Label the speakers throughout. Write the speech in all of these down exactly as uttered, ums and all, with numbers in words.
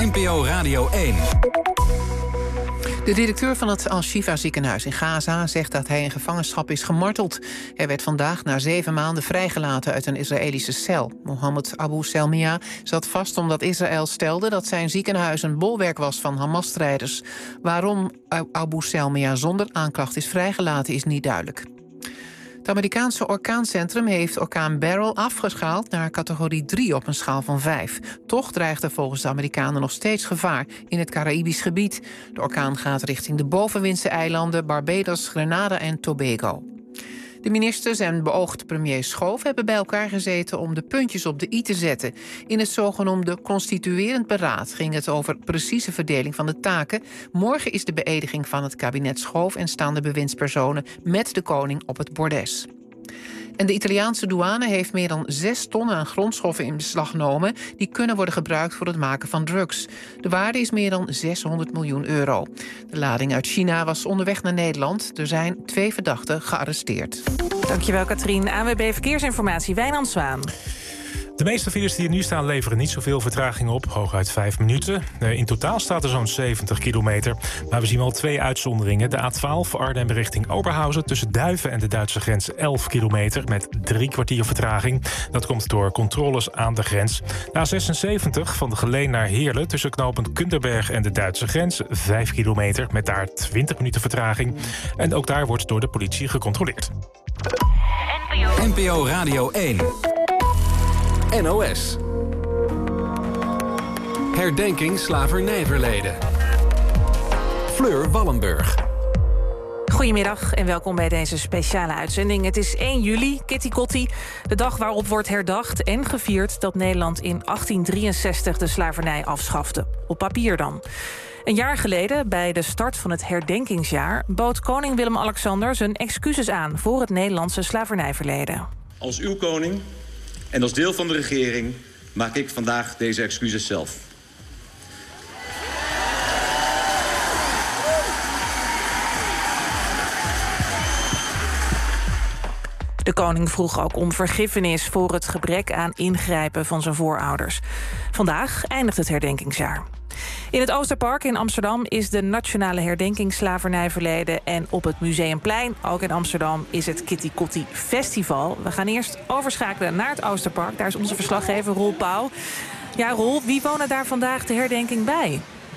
Speaker 1: N P O Radio één.
Speaker 2: De directeur van het Al-Shifa ziekenhuis in Gaza zegt dat hij in gevangenschap is gemarteld. Hij werd vandaag na zeven maanden vrijgelaten uit een Israëlische cel. Mohammed Abu Selmia zat vast omdat Israël stelde dat zijn ziekenhuis een bolwerk was van Hamas-strijders. Waarom Abu Selmia zonder aanklacht is vrijgelaten is niet duidelijk. Het Amerikaanse orkaancentrum heeft orkaan Beryl afgeschaald naar categorie drie op een schaal van vijf. Toch dreigt er volgens de Amerikanen nog steeds gevaar in het Caraïbisch gebied. De orkaan gaat richting de bovenwindse eilanden Barbados, Grenada en Tobago. De ministers en beoogd premier Schoof hebben bij elkaar gezeten om de puntjes op de i te zetten. In het zogenoemde constituerend beraad ging het over precieze verdeling van de taken. Morgen is de beëdiging van het kabinet Schoof en staan de bewindspersonen met de koning op het bordes. En de Italiaanse douane heeft meer dan zes ton aan grondstoffen in beslag genomen die kunnen worden gebruikt voor het maken van drugs. De waarde is meer dan zeshonderd miljoen euro. De lading uit China was onderweg naar Nederland. Er zijn twee verdachten gearresteerd.
Speaker 3: Dankjewel, Katrien. A N W B Verkeersinformatie, Wijnand Zwaan.
Speaker 4: De meeste files die er nu staan leveren niet zoveel vertraging op. Hooguit vijf minuten. In totaal staat er zo'n zeventig kilometer. Maar we zien wel twee uitzonderingen. De A twaalf Arnhem richting Oberhausen tussen Duiven en de Duitse grens elf kilometer... met drie kwartier vertraging. Dat komt door controles aan de grens. De A zesenzeventig van de Geleen naar Heerlen tussen knooppunt Kunderberg en de Duitse grens vijf kilometer... met daar twintig minuten vertraging. En ook daar wordt door de politie gecontroleerd.
Speaker 1: N P O Radio één. N O S. Herdenking slavernijverleden. Fleur Wallenburg.
Speaker 3: Goedemiddag en welkom bij deze speciale uitzending. Het is één juli, Kitty Kotti, de dag waarop wordt herdacht en gevierd dat Nederland in achttien drieënzestig de slavernij afschafte. Op papier dan. Een jaar geleden, bij de start van het herdenkingsjaar, bood koning Willem-Alexander zijn excuses aan voor het Nederlandse slavernijverleden.
Speaker 5: Als uw koning en als deel van de regering maak ik vandaag deze excuses zelf.
Speaker 3: De koning vroeg ook om vergiffenis voor het gebrek aan ingrijpen van zijn voorouders. Vandaag eindigt het herdenkingsjaar. In het Oosterpark in Amsterdam is de nationale herdenking slavernijverleden. En op het Museumplein, ook in Amsterdam, is het Kitty Kotti Festival. We gaan eerst overschakelen naar het Oosterpark. Daar is onze verslaggever Roel Pauw. Ja, Roel, wie wonen daar vandaag de herdenking bij?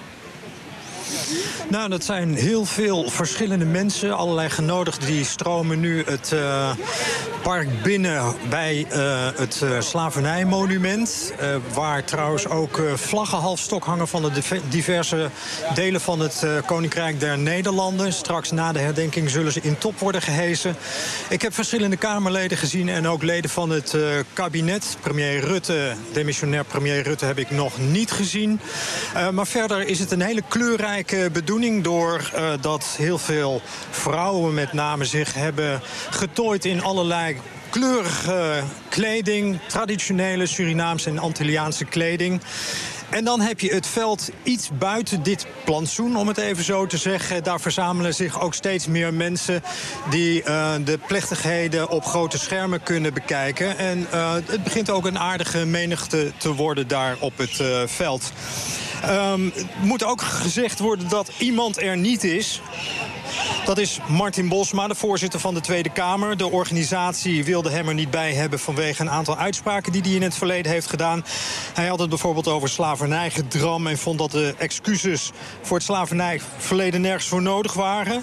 Speaker 6: Nou, dat zijn heel veel verschillende mensen. Allerlei genodigden die stromen nu het uh, park binnen bij uh, het uh, slavernijmonument. Uh, waar trouwens ook uh, vlaggen halfstok hangen van de diverse delen van het uh, Koninkrijk der Nederlanden. Straks na de herdenking zullen ze in top worden gehesen. Ik heb verschillende Kamerleden gezien en ook leden van het uh, kabinet. Premier Rutte, demissionair premier Rutte heb ik nog niet gezien. Uh, maar verder is het een hele kleurrijke bedoeling door uh, dat heel veel vrouwen met name zich hebben getooid in allerlei kleurige kleding, traditionele Surinaamse en Antilliaanse kleding. En dan heb je het veld iets buiten dit plantsoen, om het even zo te zeggen. Daar verzamelen zich ook steeds meer mensen die uh, de plechtigheden op grote schermen kunnen bekijken. En uh, het begint ook een aardige menigte te worden daar op het uh, veld. Um, het moet ook gezegd worden dat iemand er niet is. Dat is Martin Bosma, de voorzitter van de Tweede Kamer. De organisatie wilde hem er niet bij hebben vanwege een aantal uitspraken die hij in het verleden heeft gedaan. Hij had het bijvoorbeeld over slavernijgedram en vond dat de excuses voor het slavernijverleden nergens voor nodig waren.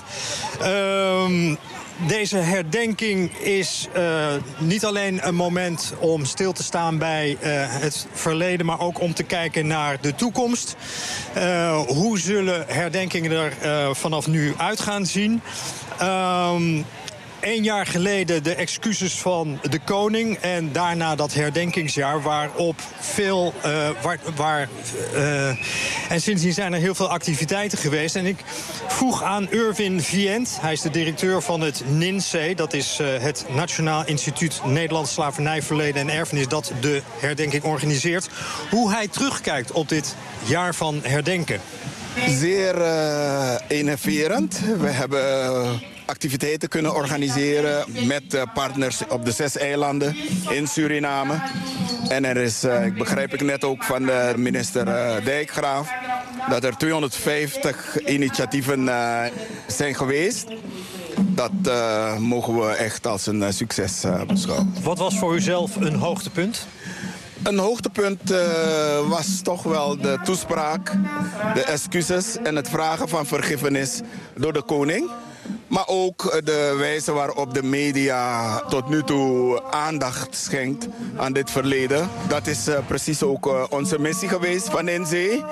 Speaker 6: Um, Deze herdenking is uh, niet alleen een moment om stil te staan bij uh, het verleden, maar ook om te kijken naar de toekomst. Uh, hoe zullen herdenkingen er uh, vanaf nu uit gaan zien? Um, Eén jaar geleden de excuses van de koning en daarna dat herdenkingsjaar waarop veel... Uh, waar, waar, uh, en sindsdien zijn er heel veel activiteiten geweest. En ik vroeg aan Irwin Vient, hij is de directeur van het N I N S E... dat is uh, het Nationaal Instituut Nederlands Slavernijverleden en Erfenis... dat de herdenking organiseert, hoe hij terugkijkt op dit jaar van herdenken.
Speaker 7: Zeer uh, enerverend. We hebben activiteiten kunnen organiseren met uh, partners op de zes eilanden in Suriname. En er is, uh, ik begrijp ik net ook van de minister uh, Dijkgraaf, dat er tweehonderdvijftig initiatieven uh, zijn geweest. Dat uh, mogen we echt als een uh, succes uh, beschouwen.
Speaker 6: Wat was voor u zelf een hoogtepunt?
Speaker 7: Een hoogtepunt uh, was toch wel de toespraak, de excuses en het vragen van vergiffenis door de koning. Maar ook de wijze waarop de media tot nu toe aandacht schenkt aan dit verleden. Dat is uh, precies ook uh, onze missie geweest van N Zee.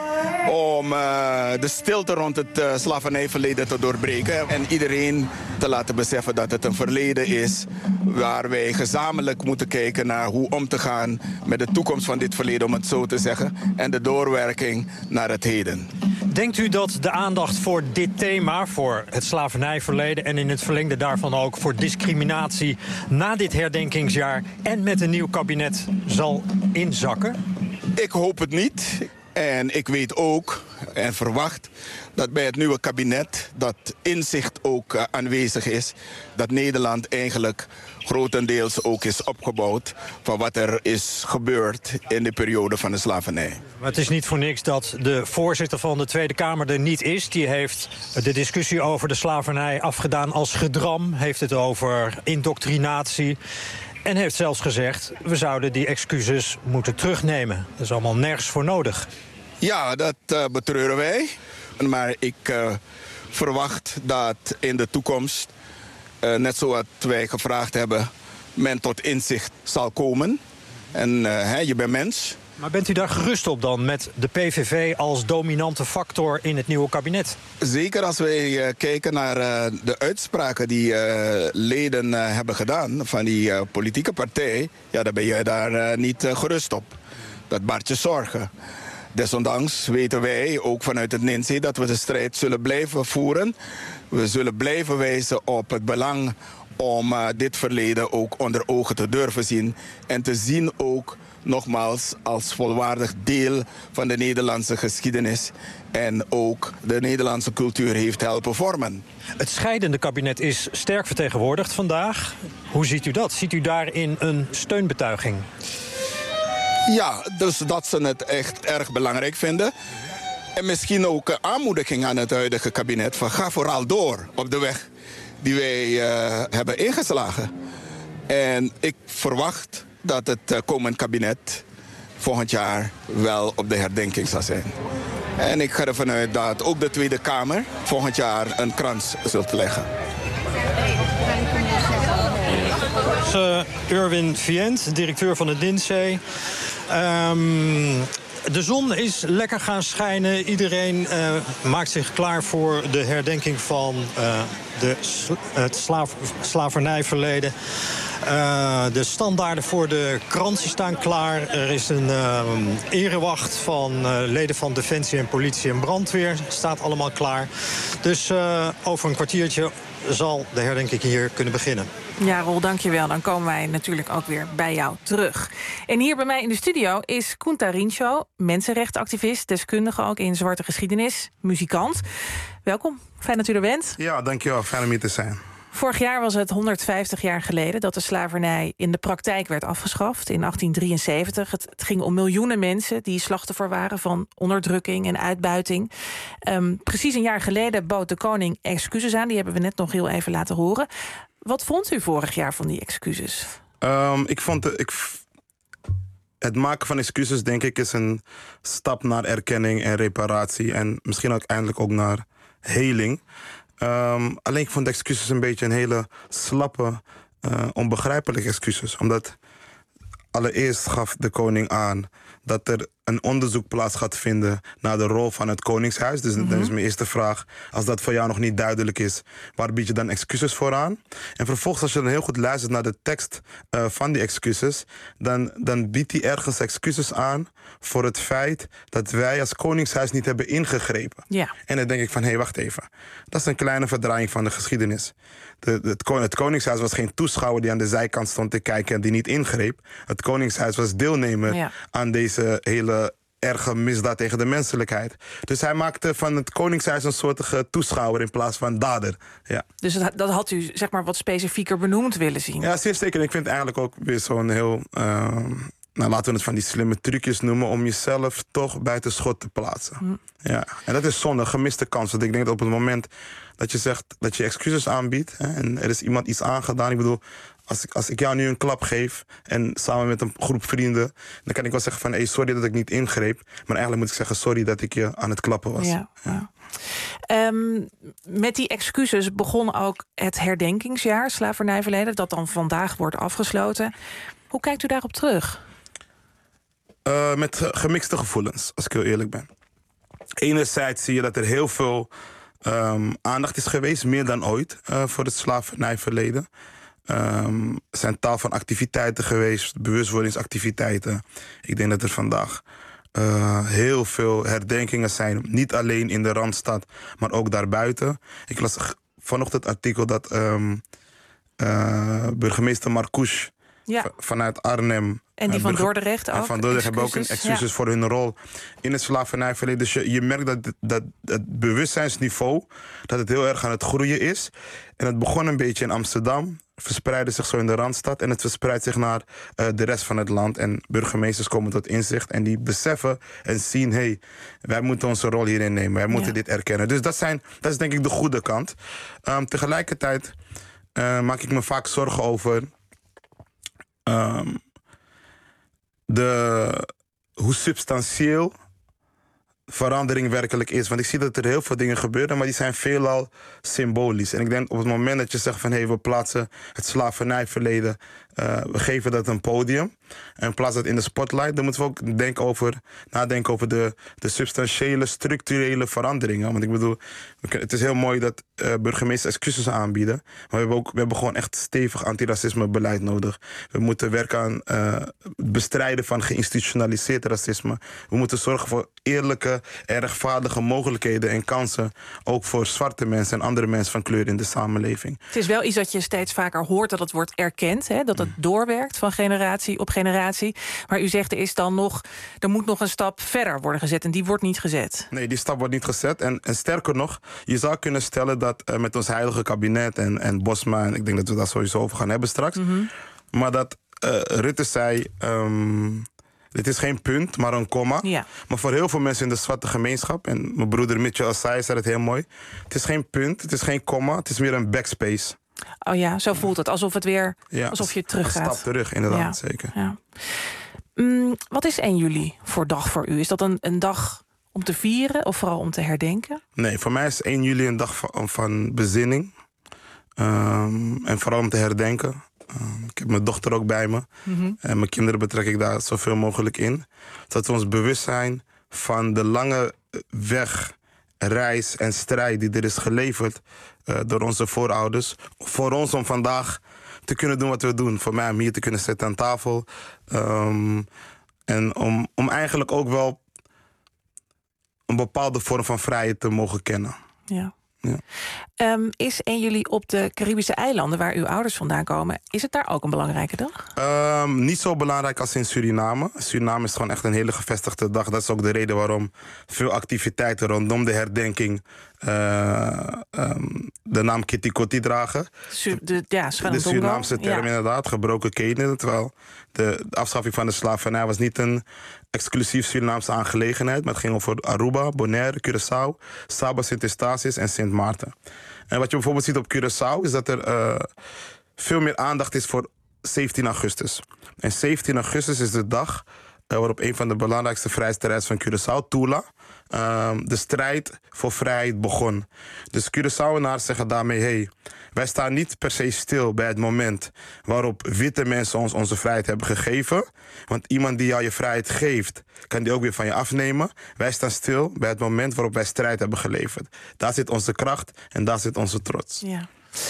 Speaker 7: Om uh, de stilte rond het uh, slavernijverleden te doorbreken. En iedereen te laten beseffen dat het een verleden is waar wij gezamenlijk moeten kijken naar hoe om te gaan met de toekomst van dit verleden, om het zo te zeggen. En de doorwerking naar het heden.
Speaker 6: Denkt u dat de aandacht voor dit thema, voor het slavernijverleden en in het verlengde daarvan ook voor discriminatie na dit herdenkingsjaar en met een nieuw kabinet zal inzakken?
Speaker 7: Ik hoop het niet. En ik weet ook en verwacht dat bij het nieuwe kabinet dat inzicht ook uh, aanwezig is. Dat Nederland eigenlijk grotendeels ook is opgebouwd van wat er is gebeurd in de periode van de slavernij.
Speaker 6: Maar het is niet voor niks dat de voorzitter van de Tweede Kamer er niet is. Die heeft de discussie over de slavernij afgedaan als gedram. Heeft het over indoctrinatie. En heeft zelfs gezegd, we zouden die excuses moeten terugnemen. Dat is allemaal nergens voor nodig.
Speaker 7: Ja, dat uh, betreuren wij. Maar ik uh, verwacht dat in de toekomst, uh, net zoals wij gevraagd hebben, men tot inzicht zal komen. En uh, hè, je bent mens.
Speaker 6: Maar bent u daar gerust op dan met de P V V als dominante factor in het nieuwe kabinet?
Speaker 7: Zeker als wij uh, kijken naar uh, de uitspraken die uh, leden uh, hebben gedaan van die uh, politieke partij. Ja, dan ben je daar uh, niet uh, gerust op. Dat baart je zorgen. Desondanks weten wij, ook vanuit het N I N S E E, dat we de strijd zullen blijven voeren. We zullen blijven wijzen op het belang om uh, dit verleden ook onder ogen te durven zien. En te zien ook, nogmaals, als volwaardig deel van de Nederlandse geschiedenis. En ook de Nederlandse cultuur heeft helpen vormen.
Speaker 6: Het scheidende kabinet is sterk vertegenwoordigd vandaag. Hoe ziet u dat? Ziet u daarin een steunbetuiging?
Speaker 7: Ja, dus dat ze het echt erg belangrijk vinden. En misschien ook een aanmoediging aan het huidige kabinet van ga vooral door op de weg die wij uh, hebben ingeslagen. En ik verwacht dat het uh, komend kabinet volgend jaar wel op de herdenking zal zijn. En ik ga ervan uit dat ook de Tweede Kamer volgend jaar een krans zult leggen.
Speaker 6: Uh, Irwin Vient, directeur van het N I N S E E. Um, de zon is lekker gaan schijnen. Iedereen uh, maakt zich klaar voor de herdenking van uh, de sla het slaaf slavernijverleden. Uh, de standaarden voor de kransen staan klaar. Er is een uh, erewacht van uh, leden van Defensie en Politie en Brandweer. Staat allemaal klaar. Dus uh, over een kwartiertje zal de herdenking hier kunnen beginnen.
Speaker 3: Ja, Roel, dankjewel. Dan komen wij natuurlijk ook weer bij jou terug. En hier bij mij in de studio is Koen Tarincho, mensenrechtenactivist, deskundige ook in zwarte geschiedenis, muzikant. Welkom, fijn dat u er bent.
Speaker 8: Ja, dankjewel. Fijn om hier te zijn.
Speaker 3: Vorig jaar was het honderdvijftig jaar geleden dat de slavernij in de praktijk werd afgeschaft, in achttien drieënzeventig. Het, het ging om miljoenen mensen die slachtoffer waren van onderdrukking en uitbuiting. Um, precies een jaar geleden bood de koning excuses aan. Die hebben we net nog heel even laten horen. Wat vond u vorig jaar van die excuses?
Speaker 8: Um, ik vond de, ik, het maken van excuses, denk ik, is een stap naar erkenning en reparatie. En misschien uiteindelijk ook naar heling. Um, alleen ik vond de excuses een beetje een hele slappe, uh, onbegrijpelijke excuses. Omdat allereerst gaf de koning aan dat er een onderzoek plaats gaat vinden naar de rol van het Koningshuis. Dus mm-hmm. dat is mijn eerste vraag. Als dat voor jou nog niet duidelijk is, waar bied je dan excuses voor aan? En vervolgens, als je dan heel goed luistert naar de tekst uh, van die excuses, dan, dan biedt hij ergens excuses aan voor het feit dat wij als Koningshuis niet hebben ingegrepen.
Speaker 3: Ja.
Speaker 8: En dan denk ik van, hé, hey, wacht even. Dat is een kleine verdraaiing van de geschiedenis. De, de, het, het Koningshuis was geen toeschouwer die aan de zijkant stond te kijken en die niet ingreep. Het Koningshuis was deelnemer ja. aan deze hele erge misdaad tegen de menselijkheid. Dus hij maakte van het Koningshuis een soort toeschouwer in plaats van dader. Ja.
Speaker 3: Dus dat, dat had u zeg maar wat specifieker benoemd willen zien?
Speaker 8: Ja, zeer zeker. Ik vind het eigenlijk ook weer zo'n heel... Uh, nou, laten we het van die slimme trucjes noemen... om jezelf toch buiten schot te plaatsen. Hm. Ja. En dat is zonde, gemiste kans. Want ik denk dat op het moment dat je zegt dat je excuses aanbiedt... Hè, en er is iemand iets aangedaan... ik bedoel, als ik, als ik jou nu een klap geef... en samen met een groep vrienden... dan kan ik wel zeggen van... Hey, sorry dat ik niet ingreep. Maar eigenlijk moet ik zeggen... sorry dat ik je aan het klappen was.
Speaker 3: Ja, ja. Um, met die excuses begon ook het herdenkingsjaar... slavernijverleden, dat dan vandaag wordt afgesloten. Hoe kijkt u daarop terug?
Speaker 8: Uh, met gemixte gevoelens, als ik heel eerlijk ben. Enerzijds zie je dat er heel veel um, aandacht is geweest... meer dan ooit uh, voor het slavernijverleden. Um, er zijn tal van activiteiten geweest, bewustwordingsactiviteiten. Ik denk dat er vandaag uh, heel veel herdenkingen zijn. Niet alleen in de Randstad, maar ook daarbuiten. Ik las vanochtend het artikel dat um, uh, burgemeester Marcouch... Ja. vanuit Arnhem.
Speaker 3: En die van Dordrecht ook.
Speaker 8: En van Dordrecht hebben ook een excuses ja. voor hun rol in het slavernijverleden. Dus je, je merkt dat, dat het bewustzijnsniveau... dat het heel erg aan het groeien is. En het begon een beetje in Amsterdam. Verspreidde zich zo in de Randstad. En het verspreidt zich naar uh, de rest van het land. En burgemeesters komen tot inzicht. En die beseffen en zien... hé, hey, wij moeten onze rol hierin nemen. Wij moeten ja. dit erkennen. Dus dat, zijn, dat is denk ik de goede kant. Um, tegelijkertijd uh, maak ik me vaak zorgen over... Um, de, hoe substantieel verandering werkelijk is. Want ik zie dat er heel veel dingen gebeuren... maar die zijn veelal symbolisch. En ik denk op het moment dat je zegt van... hé, hey, we plaatsen het slavernijverleden... Uh, we geven dat een podium... en plaatsen dat in de spotlight... dan moeten we ook denken over, nadenken over de, de substantiële, structurele veranderingen. Want ik bedoel, het is heel mooi dat uh, burgemeesters excuses aanbieden... maar we hebben, ook, we hebben gewoon echt stevig antiracismebeleid nodig. We moeten werken aan uh, het bestrijden van geïnstitutionaliseerd racisme. We moeten zorgen voor eerlijke en rechtvaardige mogelijkheden en kansen... ook voor zwarte mensen en andere mensen van kleur in de samenleving.
Speaker 3: Het is wel iets dat je steeds vaker hoort, dat het wordt erkend... Hè? Dat het doorwerkt van generatie op generatie. Maar u zegt, er is dan nog, er moet nog een stap verder worden gezet... en die wordt niet gezet.
Speaker 8: Nee, die stap wordt niet gezet. En, en sterker nog, je zou kunnen stellen dat uh, met ons huidige kabinet... en, en Bosma, en ik denk dat we daar sowieso over gaan hebben straks... Mm-hmm. maar dat uh, Rutte zei... Um, dit is geen punt, maar een komma. Ja. Maar voor heel veel mensen in de zwarte gemeenschap... en mijn broeder Mitchell Assai zei het heel mooi... het is geen punt, het is geen komma, het is meer een backspace...
Speaker 3: Oh ja, zo voelt het. Alsof het weer, ja, alsof je teruggaat.
Speaker 8: Een stap terug, inderdaad, ja, zeker.
Speaker 3: Ja. Mm, wat is één juli voor dag voor u? Is dat een, een dag om te vieren of vooral om te herdenken?
Speaker 8: Nee, voor mij is één juli een dag van, van bezinning. Um, en vooral om te herdenken. Um, ik heb mijn dochter ook bij me. Mm-hmm. En mijn kinderen betrek ik daar zoveel mogelijk in. Dat we ons bewust zijn van de lange weg... reis en strijd die er is geleverd uh, door onze voorouders. Voor ons om vandaag te kunnen doen wat we doen. Voor mij om hier te kunnen zitten aan tafel. Um, en om, om eigenlijk ook wel een bepaalde vorm van vrijheid te mogen kennen.
Speaker 3: Ja. Ja. Um, is één juli op de Caribische eilanden, waar uw ouders vandaan komen... is het daar ook een belangrijke dag?
Speaker 8: Um, niet zo belangrijk als in Suriname. Suriname is gewoon echt een hele gevestigde dag. Dat is ook de reden waarom veel activiteiten rondom de herdenking... Uh, um, de naam Kitty Kotti dragen.
Speaker 3: Su- de, ja,
Speaker 8: de Surinaamse term, ja. Inderdaad, gebroken keten. Terwijl de, de afschaffing van de slavernij was niet een exclusief Surinaamse aangelegenheid... maar het ging over Aruba, Bonaire, Curaçao, Saba, Sint-Eustatius en Sint Maarten. En wat je bijvoorbeeld ziet op Curaçao is dat er uh, veel meer aandacht is voor zeventien augustus. En zeventien augustus is de dag uh, waarop een van de belangrijkste vrijheidsstrijders van Curaçao, Tula... Uh, de strijd voor vrijheid begon. Dus Curaçaoenaars zeggen daarmee... hey, wij staan niet per se stil bij het moment... waarop witte mensen ons onze vrijheid hebben gegeven. Want iemand die jou je vrijheid geeft... kan die ook weer van je afnemen. Wij staan stil bij het moment waarop wij strijd hebben geleverd. Daar zit onze kracht en daar zit onze trots.
Speaker 3: Ja.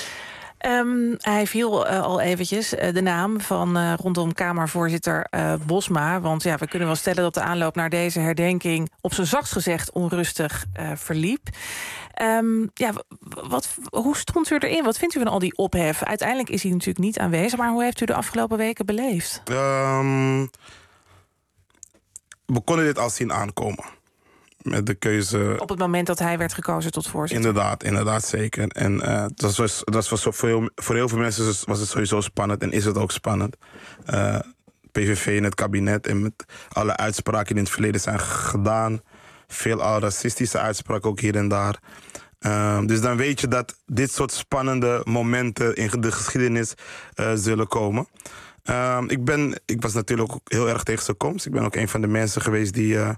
Speaker 3: Um, hij viel uh, al eventjes uh, de naam van uh, rondom Kamervoorzitter uh, Bosma. Want ja, we kunnen wel stellen dat de aanloop naar deze herdenking... op zijn zachtst gezegd onrustig uh, verliep. Um, ja, wat, hoe stond u erin? Wat vindt u van al die ophef? Uiteindelijk is hij natuurlijk niet aanwezig... maar hoe heeft u de afgelopen weken beleefd?
Speaker 8: Um, we konden dit al zien aankomen. Met de keuze...
Speaker 3: Op het moment dat hij werd gekozen tot voorzitter.
Speaker 8: Inderdaad, inderdaad zeker. En uh, dat was, dat was voor, heel, voor heel veel mensen was het sowieso spannend. En is het ook spannend. Uh, P V V in het kabinet en met alle uitspraken die in het verleden zijn gedaan. Veel al racistische uitspraken ook hier en daar. Uh, dus dan weet je dat dit soort spannende momenten in de geschiedenis uh, zullen komen. Uh, ik, ben, ik was natuurlijk ook heel erg tegen zijn komst. Ik ben ook een van de mensen geweest die uh,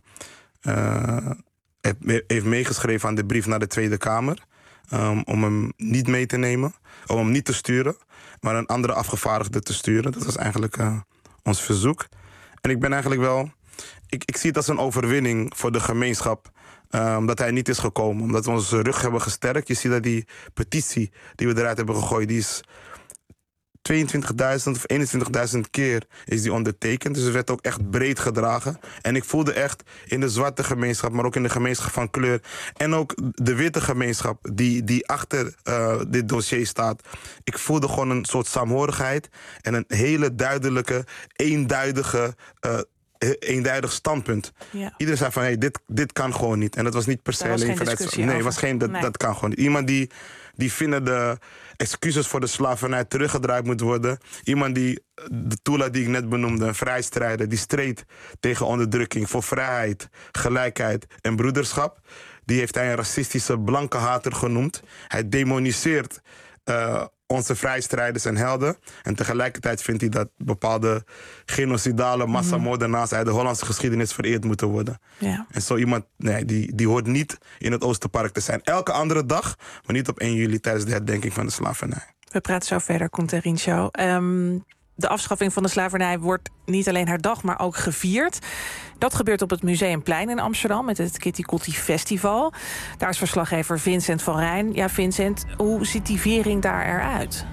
Speaker 8: uh, heeft meegeschreven aan de brief naar de Tweede Kamer. Um, om hem niet mee te nemen, om hem niet te sturen, maar een andere afgevaardigde te sturen. Dat was eigenlijk uh, ons verzoek. En ik ben eigenlijk wel... Ik, ik zie het als een overwinning voor de gemeenschap um, dat hij niet is gekomen. Omdat we onze rug hebben gesterkt. Je ziet dat die petitie die we eruit hebben gegooid, die is tweeëntwintigduizend of eenentwintigduizend keer is die ondertekend. Dus het werd ook echt breed gedragen. En ik voelde echt in de zwarte gemeenschap, maar ook in de gemeenschap van kleur en ook de witte gemeenschap die, die achter uh, dit dossier staat. Ik voelde gewoon een soort saamhorigheid en een hele duidelijke, eenduidige... Uh, eenduidig standpunt. Ja. Iedereen zei van, hey, dit, dit kan gewoon niet. En dat was niet per se alleen vanuit... Nee, was geen, dat, nee. dat kan gewoon niet. Iemand die, die vinden de excuses voor de slavernij teruggedraaid moet worden. Iemand die, de Tula die ik net benoemde, een vrijstrijder, die streed tegen onderdrukking voor vrijheid, gelijkheid en broederschap. Die heeft hij een racistische blanke hater genoemd. Hij demoniseert uh, onze vrijstrijders en helden. En tegelijkertijd vindt hij dat bepaalde genocidale massamoordenaars uit de Hollandse geschiedenis vereerd moeten worden. Ja. En zo iemand, nee, die, die hoort niet in het Oosterpark te zijn. Elke andere dag, maar niet op één juli tijdens de herdenking van de slavernij.
Speaker 3: We praten zo verder, Koen Rincho. Um, de afschaffing van de slavernij wordt niet alleen herdacht, maar ook gevierd. Dat gebeurt op het Museumplein in Amsterdam met het Kitty Kotti Festival. Daar is verslaggever Vincent van Rijn. Ja, Vincent, hoe ziet die viering daar eruit?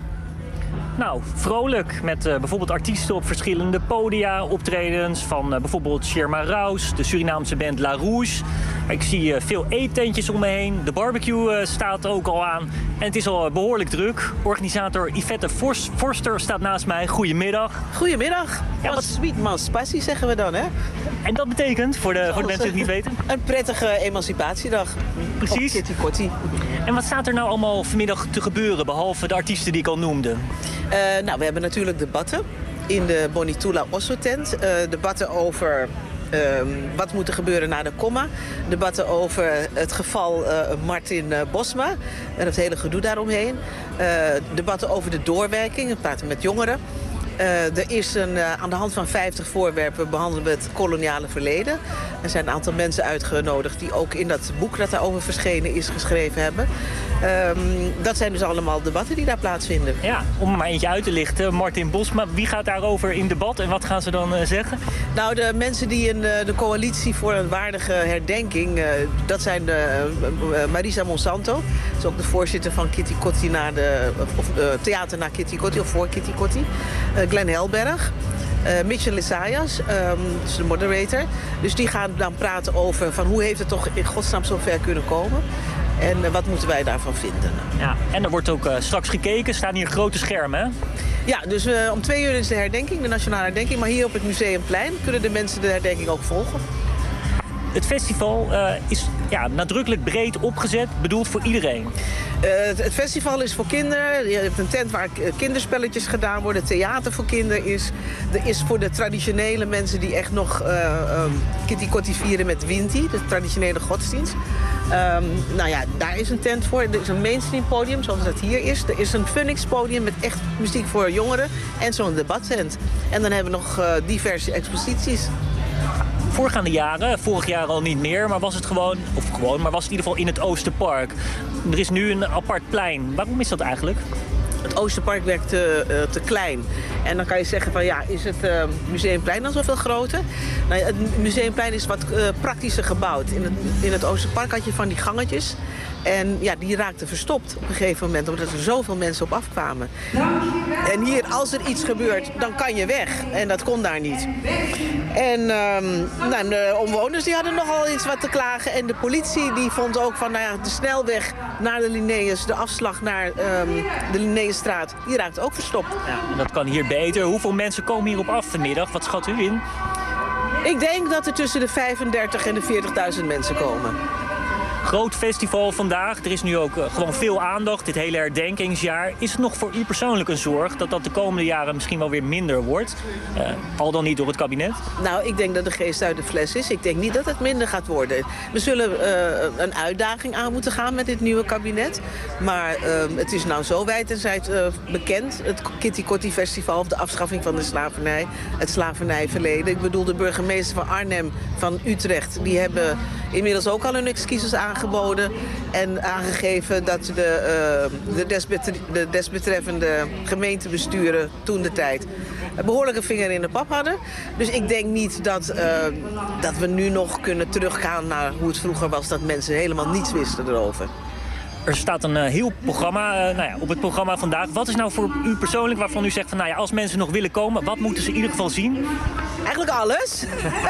Speaker 9: Nou, vrolijk met uh, bijvoorbeeld artiesten op verschillende podia, optredens van uh, bijvoorbeeld Sherma Rouse, de Surinaamse band La Rouge. Ik zie uh, veel eettentjes om me heen. De barbecue uh, staat ook al aan. En het is al uh, behoorlijk druk. Organisator Yvette Vos- Forster staat naast mij. Goedemiddag.
Speaker 10: Goedemiddag. Ja, wat sweet man spicy zeggen we dan, hè?
Speaker 9: En dat betekent, voor de, voor de mensen die het niet weten?
Speaker 10: Een prettige emancipatiedag.
Speaker 9: Precies.
Speaker 10: Kitty Kotti.
Speaker 9: En wat staat er nou allemaal vanmiddag te gebeuren, behalve de artiesten die ik al noemde?
Speaker 10: Uh, nou, we hebben natuurlijk debatten in de Bonitula Osso-tent. Uh, debatten over uh, wat moet er gebeuren na de komma. Debatten over het geval uh, Martin uh, Bosma en het hele gedoe daaromheen. Uh, debatten over de doorwerking, we praten met jongeren. Uh, er is een, uh, aan de hand van vijftig voorwerpen behandelen we het koloniale verleden. Er zijn een aantal mensen uitgenodigd die ook in dat boek dat daarover verschenen is geschreven hebben. Um, dat zijn dus allemaal debatten die daar plaatsvinden.
Speaker 9: Ja, om er maar eentje uit te lichten. Martin Bosma, wie gaat daarover in debat en wat gaan ze dan uh, zeggen?
Speaker 10: Nou, de mensen die in uh, de coalitie voor een waardige herdenking, uh, dat zijn de, uh, Marisa Monsanto. Dat is ook de voorzitter van Kitty Kotti naar de, of uh, Theater naar Kitty Kotti of voor Kitty Kotti. Uh, Glenn Helberg. Uh, Mitchell Isaias, um, dat is de moderator. Dus die gaan dan praten over van hoe heeft het toch in godsnaam zo ver kunnen komen. En uh, wat moeten wij daarvan vinden.
Speaker 9: Ja, en er wordt ook uh, straks gekeken. Staan hier grote schermen, hè?
Speaker 10: Ja, dus uh, om twee uur is de herdenking, de nationale herdenking. Maar hier op het Museumplein kunnen de mensen de herdenking ook volgen.
Speaker 9: Het festival uh, is ja, nadrukkelijk breed opgezet, bedoeld voor iedereen.
Speaker 10: Uh, het, het festival is voor kinderen. Je hebt een tent waar kinderspelletjes gedaan worden. Theater voor kinderen is. Er is voor de traditionele mensen die echt nog uh, um, Kitty Kotti vieren met Winti, de traditionele godsdienst. Um, nou ja, daar is een tent voor. Er is een mainstream podium, zoals dat hier is. Er is een Phoenix podium met echt muziek voor jongeren. En zo'n debattent. En dan hebben we nog uh, diverse exposities.
Speaker 9: Voorgaande jaren, vorig jaar al niet meer, maar was het gewoon, of gewoon, maar was het in ieder geval in het Oosterpark. Er is nu een apart plein. Waarom is dat eigenlijk?
Speaker 10: Het Oosterpark werkt te, uh, te klein. En dan kan je zeggen van ja, is het uh, Museumplein dan zoveel groter? Nou, het Museumplein is wat uh, praktischer gebouwd. In het, in het Oosterpark had je van die gangetjes. En ja, die raakten verstopt op een gegeven moment, omdat er zoveel mensen op afkwamen. En hier, als er iets gebeurt, dan kan je weg. En dat kon daar niet. En um, nou, de omwoners die hadden nogal iets wat te klagen. En de politie die vond ook van nou ja, de snelweg naar de Linnaeus, de afslag naar um, de Linnaeusstraat, die raakte ook verstopt.
Speaker 9: Ja, en dat kan hier beter. Hoeveel mensen komen hierop af vanmiddag? Wat schat u in?
Speaker 10: Ik denk dat er tussen de vijfendertig en de veertigduizend mensen komen.
Speaker 9: Groot festival vandaag. Er is nu ook uh, gewoon veel aandacht, dit hele herdenkingsjaar. Is het nog voor u persoonlijk een zorg dat dat de komende jaren misschien wel weer minder wordt? Uh, al dan niet door het kabinet?
Speaker 10: Nou, ik denk dat de geest uit de fles is. Ik denk niet dat het minder gaat worden. We zullen uh, een uitdaging aan moeten gaan met dit nieuwe kabinet. Maar uh, het is nou zo wijd en zijd uh, bekend. Het Kitty Kotti Festival, of de afschaffing van de slavernij. Het slavernijverleden. Ik bedoel, de burgemeester van Arnhem, van Utrecht, die hebben inmiddels ook al hun excuses aangeboden en aangegeven dat de, uh, de, desbetre de desbetreffende gemeentebesturen toen de tijd een behoorlijke vinger in de pap hadden. Dus ik denk niet dat, uh, dat we nu nog kunnen teruggaan naar hoe het vroeger was, dat mensen helemaal niets wisten erover.
Speaker 9: Er staat een uh, heel programma uh, nou ja, op het programma vandaag. Wat is nou voor u persoonlijk waarvan u zegt van, nou ja, als mensen nog willen komen, wat moeten ze in ieder geval zien?
Speaker 10: Eigenlijk alles.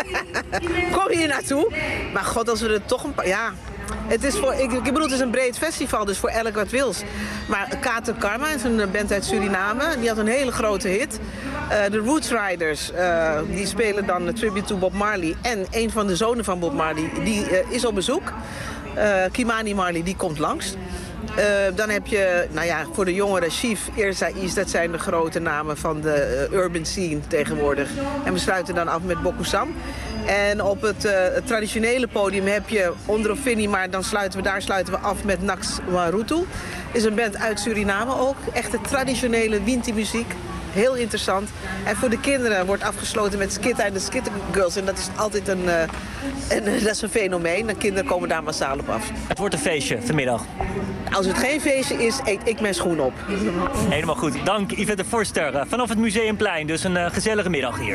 Speaker 10: Kom hier naartoe. Maar god, als we er toch een paar... Ja, het is voor, ik, ik bedoel, het is een breed festival, dus voor elk wat wils. Maar Kater Karma is een band uit Suriname. Die had een hele grote hit. Uh, de Roots Riders, uh, die spelen dan een tribute to Bob Marley. En een van de zonen van Bob Marley, die uh, is op bezoek. Uh, Kimani Marley, die komt langs. Uh, dan heb je, nou ja, voor de jongeren, Chief, Irsa Is, dat zijn de grote namen van de uh, urban scene tegenwoordig. En we sluiten dan af met Boku Sam. En op het, uh, het traditionele podium heb je Ondrofini, maar dan sluiten we, daar sluiten we af met Nax Warutu. Is een band uit Suriname ook. Echte traditionele Winti-muziek. Heel interessant. En voor de kinderen wordt afgesloten met Skitta en de Skitter Girls. En dat is altijd een, uh, een, dat is een fenomeen. De kinderen komen daar massaal op af.
Speaker 9: Het wordt een feestje vanmiddag.
Speaker 10: Als het geen feestje is, eet ik mijn schoen op.
Speaker 9: Helemaal goed. Dank Yvette Forster. Vanaf het Museumplein, dus een uh, gezellige middag hier.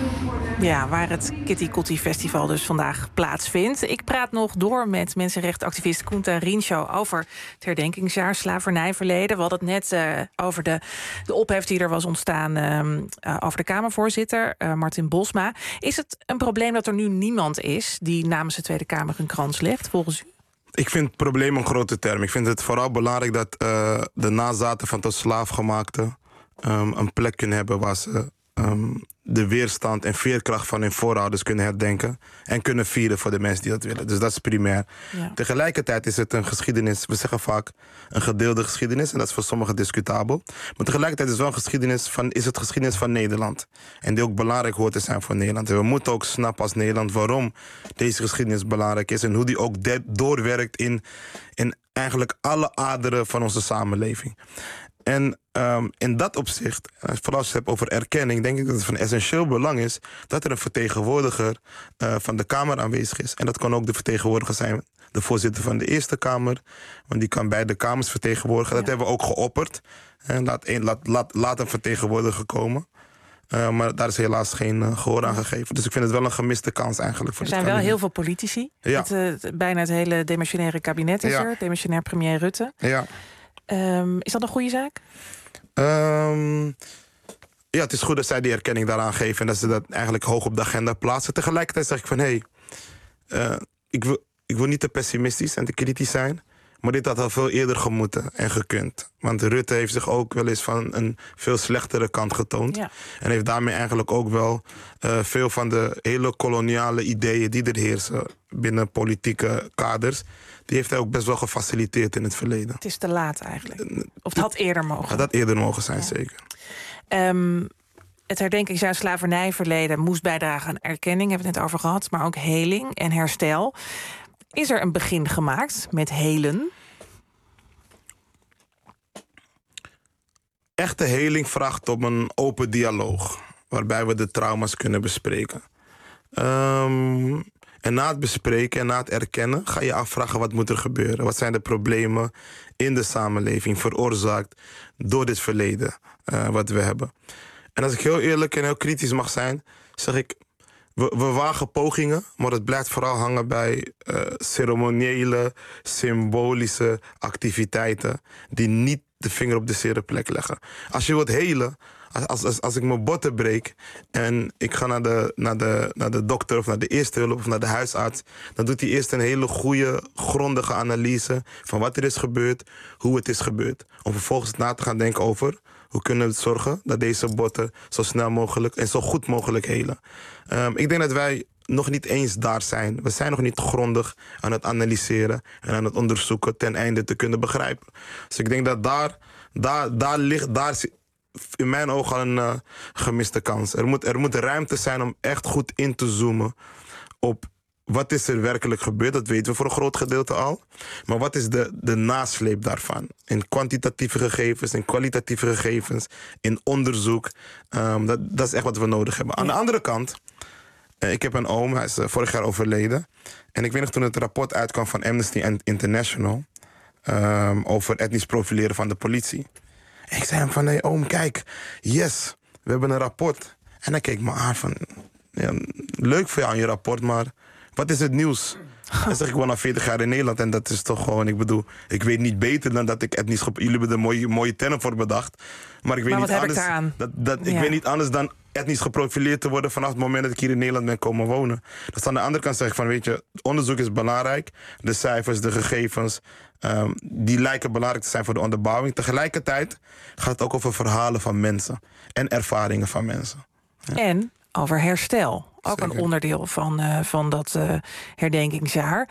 Speaker 3: Ja, waar het Kitty Kotti Festival dus vandaag plaatsvindt. Ik praat nog door met mensenrechtenactivist Koenta Riensjo over het herdenkingsjaar slavernijverleden. We hadden het net uh, over de, de ophef die er was ontstaan uh, uh, over de Kamervoorzitter, uh, Martin Bosma. Is het een probleem dat er nu niemand is die namens de Tweede Kamer een krans legt, volgens u?
Speaker 8: Ik vind het probleem een grote term. Ik vind het vooral belangrijk dat uh, de nazaten van tot slaafgemaakten um, een plek kunnen hebben waar ze um, de weerstand en veerkracht van hun voorouders kunnen herdenken en kunnen vieren voor de mensen die dat willen. Dus dat is primair. Ja. Tegelijkertijd is het een geschiedenis, we zeggen vaak een gedeelde geschiedenis, en dat is voor sommigen discutabel. Maar tegelijkertijd is het wel een geschiedenis van, is het geschiedenis van Nederland. En die ook belangrijk hoort te zijn voor Nederland. En we moeten ook snappen als Nederland waarom deze geschiedenis belangrijk is en hoe die ook doorwerkt in, in eigenlijk alle aderen van onze samenleving. En um, in dat opzicht, vooral als je het hebt over erkenning, denk ik dat het van essentieel belang is dat er een vertegenwoordiger uh, van de Kamer aanwezig is. En dat kan ook de vertegenwoordiger zijn, de voorzitter van de Eerste Kamer, want die kan beide kamers vertegenwoordigen. Ja. Dat hebben we ook geopperd. En laat, een, laat, laat, laat een vertegenwoordiger komen. Uh, maar daar is helaas geen uh, gehoor aan gegeven. Dus ik vind het wel een gemiste kans eigenlijk. Voor
Speaker 3: er zijn wel heel veel politici.
Speaker 8: Ja.
Speaker 3: Het, uh, bijna het hele demissionaire kabinet is ja. er. Demissionair premier Rutte.
Speaker 8: Ja.
Speaker 3: Um, is dat een goede zaak?
Speaker 8: Um, ja, het is goed dat zij die erkenning daaraan geven en dat ze dat eigenlijk hoog op de agenda plaatsen. Tegelijkertijd zeg ik van, hé, hey, uh, ik, wil, ik wil niet te pessimistisch en te kritisch zijn, maar dit had al veel eerder gemoeten en gekund. Want Rutte heeft zich ook wel eens van een veel slechtere kant getoond. Ja. En heeft daarmee eigenlijk ook wel uh, veel van de hele koloniale ideeën die er heersen binnen politieke kaders, die heeft hij ook best wel gefaciliteerd in het verleden.
Speaker 3: Het is te laat eigenlijk. Of het had eerder mogen.
Speaker 8: Had dat eerder mogen zijn, ja. Zeker.
Speaker 3: Um, het herdenkingsjaar slavernijverleden moest bijdragen aan erkenning, hebben we het net over gehad, maar ook heling en herstel. Is er een begin gemaakt met helen?
Speaker 8: Echte heling vraagt om een open dialoog, waarbij we de trauma's kunnen bespreken. Um, en na het bespreken en na het erkennen ga je afvragen wat moet er gebeuren. Wat zijn de problemen in de samenleving veroorzaakt door dit verleden uh, wat we hebben. En als ik heel eerlijk en heel kritisch mag zijn, zeg ik, we, we wagen pogingen, maar het blijft vooral hangen bij uh, ceremoniële, symbolische activiteiten die niet de vinger op de zere plek leggen. Als je wilt helen, als, als, als ik mijn botten breek en ik ga naar de, naar, de, naar de dokter of naar de eerste hulp of naar de huisarts, dan doet hij eerst een hele goede, grondige analyse van wat er is gebeurd, hoe het is gebeurd. Om vervolgens na te gaan denken over Hoe kunnen we zorgen dat deze botten zo snel mogelijk en zo goed mogelijk helen? Um, ik denk dat wij nog niet eens daar zijn. We zijn nog niet grondig aan het analyseren en aan het onderzoeken ten einde te kunnen begrijpen. Dus ik denk dat daar, daar, daar ligt, daar is in mijn ogen al een uh, gemiste kans. Er moet, er moet ruimte zijn om echt goed in te zoomen op wat is er werkelijk gebeurd. Dat weten we voor een groot gedeelte al. Maar wat is de, de nasleep daarvan? In kwantitatieve gegevens, in kwalitatieve gegevens, in onderzoek. Um, dat, dat is echt wat we nodig hebben. Aan de andere kant, uh, ik heb een oom, hij is uh, vorig jaar overleden. En ik weet nog toen het rapport uitkwam van Amnesty International um, over etnisch profileren van de politie. En ik zei hem van, nee oom, kijk, yes, we hebben een rapport. En hij keek me aan van, ja, leuk voor jou aan je rapport, maar wat is het nieuws? Dan zeg ik, woon al veertig jaar in Nederland en dat is toch gewoon, ik bedoel, ik weet niet beter dan dat ik etnisch, jullie hebben er een mooie, mooie term voor bedacht. Maar ik weet
Speaker 3: maar
Speaker 8: niet
Speaker 3: wat
Speaker 8: anders,
Speaker 3: heb ik daaraan?
Speaker 8: Dat, dat, ik
Speaker 3: Ja.
Speaker 8: weet niet anders dan etnisch geprofileerd te worden vanaf het moment dat ik hier in Nederland ben komen wonen. Dus aan de andere kant zeg ik van, weet je, onderzoek is belangrijk. De cijfers, de gegevens, um, die lijken belangrijk te zijn voor de onderbouwing. Tegelijkertijd gaat het ook over verhalen van mensen en ervaringen van mensen. Ja.
Speaker 3: En over herstel. Ook
Speaker 8: Zeker.
Speaker 3: een onderdeel van, uh, van dat uh, herdenkingsjaar.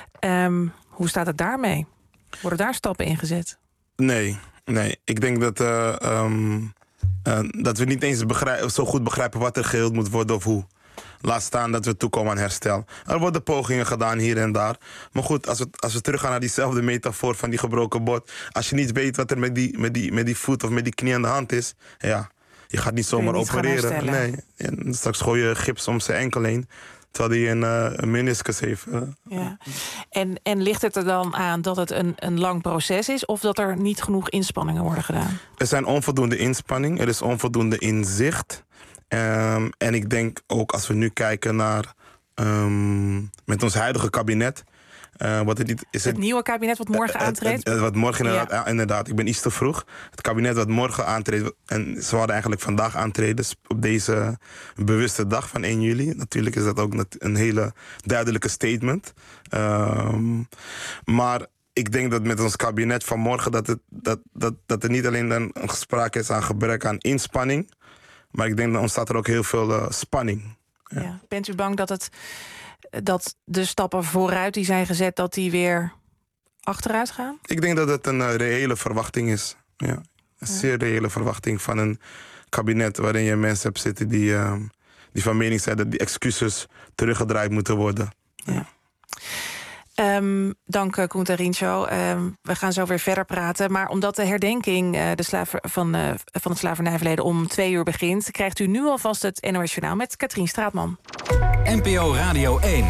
Speaker 3: Um, hoe staat het daarmee? Worden daar stappen in gezet?
Speaker 8: Nee, nee. Ik denk dat, uh, um, uh, dat we niet eens begrijpen, zo goed begrijpen wat er geheeld moet worden of hoe. Laat staan dat we toekomen aan herstel. Er worden pogingen gedaan hier en daar. Maar goed, als we, als we teruggaan naar diezelfde metafoor van die gebroken bot. Als je niet weet wat er met die, met die, met die voet of met die knie aan de hand is. Ja, je gaat niet zomaar
Speaker 3: niet
Speaker 8: opereren. Nee, en straks gooi je gips om zijn enkel heen. Terwijl hij een, uh, een meniscus heeft. Uh.
Speaker 3: Ja. En, en ligt het er dan aan dat het een, een lang proces is, of dat er niet genoeg inspanningen worden gedaan?
Speaker 8: Er zijn onvoldoende inspanning, er is onvoldoende inzicht. Um, en ik denk ook als we nu kijken naar um, met ons huidige kabinet. Uh, wat het, niet, is
Speaker 3: het,
Speaker 8: het
Speaker 3: nieuwe kabinet wat morgen
Speaker 8: uh,
Speaker 3: aantreedt?
Speaker 8: Het, het, wat morgen inderdaad, ja. inderdaad, ik ben iets te vroeg. Het kabinet wat morgen aantreedt, en ze hadden eigenlijk vandaag aantreden op deze bewuste dag van één juli. Natuurlijk is dat ook een hele duidelijke statement. Um, maar ik denk dat met ons kabinet van morgen dat, het, dat, dat, dat er niet alleen een, een sprake is aan gebrek aan inspanning. Maar ik denk dat ontstaat er ook heel veel uh, spanning. Ja.
Speaker 3: Ja. Bent u bang dat, het, dat de stappen vooruit die zijn gezet, dat die weer achteruit gaan?
Speaker 8: Ik denk dat het een uh, reële verwachting is. Ja. Een ja. zeer reële verwachting van een kabinet waarin je mensen hebt zitten die, uh, die van mening zijn dat die excuses teruggedraaid moeten worden. Ja. Ja.
Speaker 3: Um, dank uh, Koen Tarincho. Um, we gaan zo weer verder praten. Maar omdat de herdenking uh, de slaver, van, uh, van het slavernijverleden om twee uur begint, krijgt u nu alvast het N O S Journaal met Katrien Straatman.
Speaker 1: N P O Radio één.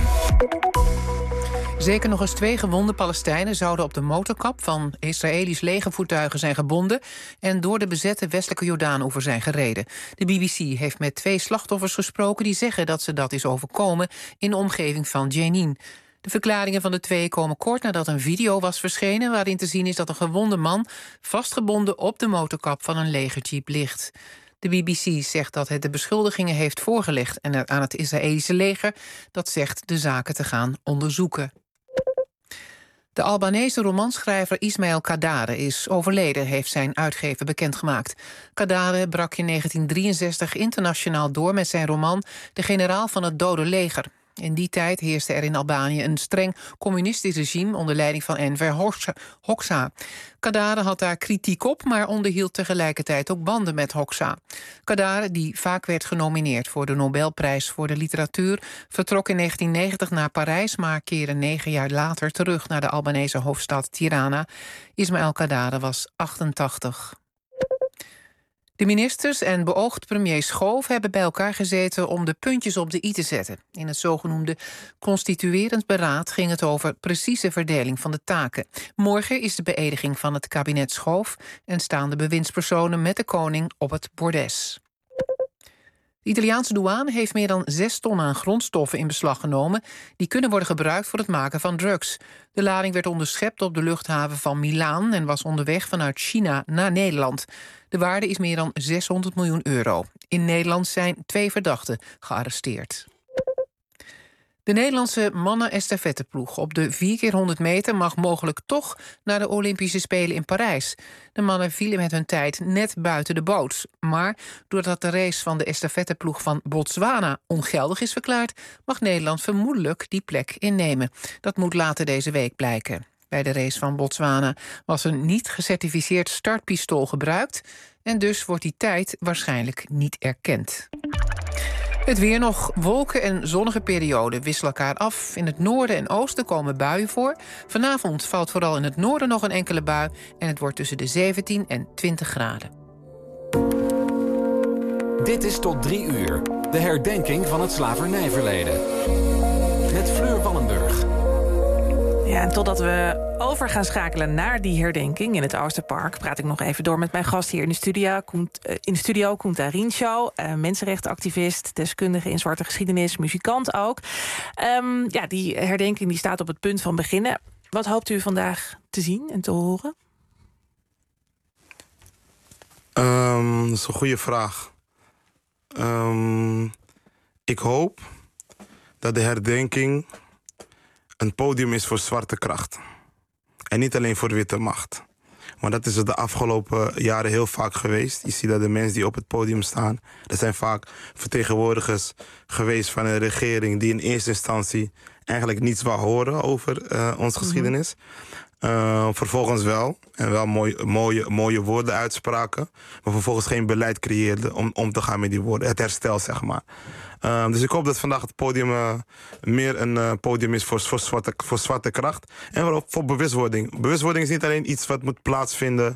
Speaker 2: Zeker nog eens twee gewonde Palestijnen zouden op de motorkap van Israëlisch legervoertuigen zijn gebonden en door de bezette westelijke Jordaanoever zijn gereden. De B B C heeft met twee slachtoffers gesproken die zeggen dat ze dat is overkomen in de omgeving van Jenin. De verklaringen van de twee komen kort nadat een video was verschenen waarin te zien is dat een gewonde man vastgebonden op de motorkap van een legerjeep ligt. De B B C zegt dat het de beschuldigingen heeft voorgelegd en aan het Israëlische leger dat zegt de zaken te gaan onderzoeken. De Albanese romanschrijver Ismail Kadare is overleden, heeft zijn uitgever bekendgemaakt. Kadare brak in negentien drieënzestig internationaal door met zijn roman De Generaal van het Dode Leger. In die tijd heerste er in Albanië een streng communistisch regime onder leiding van Enver Hoxha. Kadare had daar kritiek op, maar onderhield tegelijkertijd ook banden met Hoxha. Kadare, die vaak werd genomineerd voor de Nobelprijs voor de literatuur, vertrok in negentien negentig naar Parijs, maar keerde negen jaar later terug naar de Albanese hoofdstad Tirana. Ismail Kadare was achtentachtig. De ministers en beoogd premier Schoof hebben bij elkaar gezeten om de puntjes op de i te zetten. In het zogenoemde constituerend beraad ging het over precieze verdeling van de taken. Morgen is de beëdiging van het kabinet Schoof en staan de bewindspersonen met de koning op het bordes. De Italiaanse douane heeft meer dan zes ton aan grondstoffen in beslag genomen die kunnen worden gebruikt voor het maken van drugs. De lading werd onderschept op de luchthaven van Milaan en was onderweg vanuit China naar Nederland. De waarde is meer dan zeshonderd miljoen euro. In Nederland zijn twee verdachten gearresteerd. De De Nederlandse mannen-estafetteploeg op de vier keer honderd meter mag mogelijk toch naar de Olympische Spelen in Parijs. De mannen vielen met hun tijd net buiten de boot. Maar doordat de race van de estafetteploeg van Botswana ongeldig is verklaard, mag Nederland vermoedelijk die plek innemen. Dat moet later deze week blijken. Bij de race van Botswana was een niet gecertificeerd startpistool gebruikt en dus wordt die tijd waarschijnlijk niet erkend. Het weer nog. Wolken en zonnige perioden wisselen elkaar af. In het noorden en oosten komen buien voor. Vanavond valt vooral in het noorden nog een enkele bui en het wordt tussen de zeventien en twintig graden.
Speaker 1: Dit is tot drie uur. De herdenking van het slavernijverleden. Met Fleur Wallenburg.
Speaker 3: Ja, en totdat we over gaan schakelen naar die herdenking in het Oosterpark, praat ik nog even door met mijn gast hier in de studio, Koen, uh, in de studio Koenta Rienscho, uh, mensenrechtenactivist, deskundige in zwarte geschiedenis, muzikant ook. Um, ja, die herdenking die staat op het punt van beginnen. Wat hoopt u vandaag te zien en te horen?
Speaker 8: Um, dat is een goede vraag. Um, ik hoop dat de herdenking een podium is voor zwarte kracht. En niet alleen voor witte macht. Maar dat is het de afgelopen jaren heel vaak geweest. Je ziet dat de mensen die op het podium staan, dat zijn vaak vertegenwoordigers geweest van een regering die in eerste instantie eigenlijk niets wou horen over uh, onze geschiedenis. Uh, vervolgens wel, en wel mooie, mooie, mooie woorden uitspraken, maar vervolgens geen beleid creëerde om om te gaan met die woorden. Het herstel, zeg maar. Uh, dus ik hoop dat vandaag het podium uh, meer een uh, podium is voor, voor, zwarte, voor zwarte kracht. En voor, voor bewustwording. Bewustwording is niet alleen iets wat moet plaatsvinden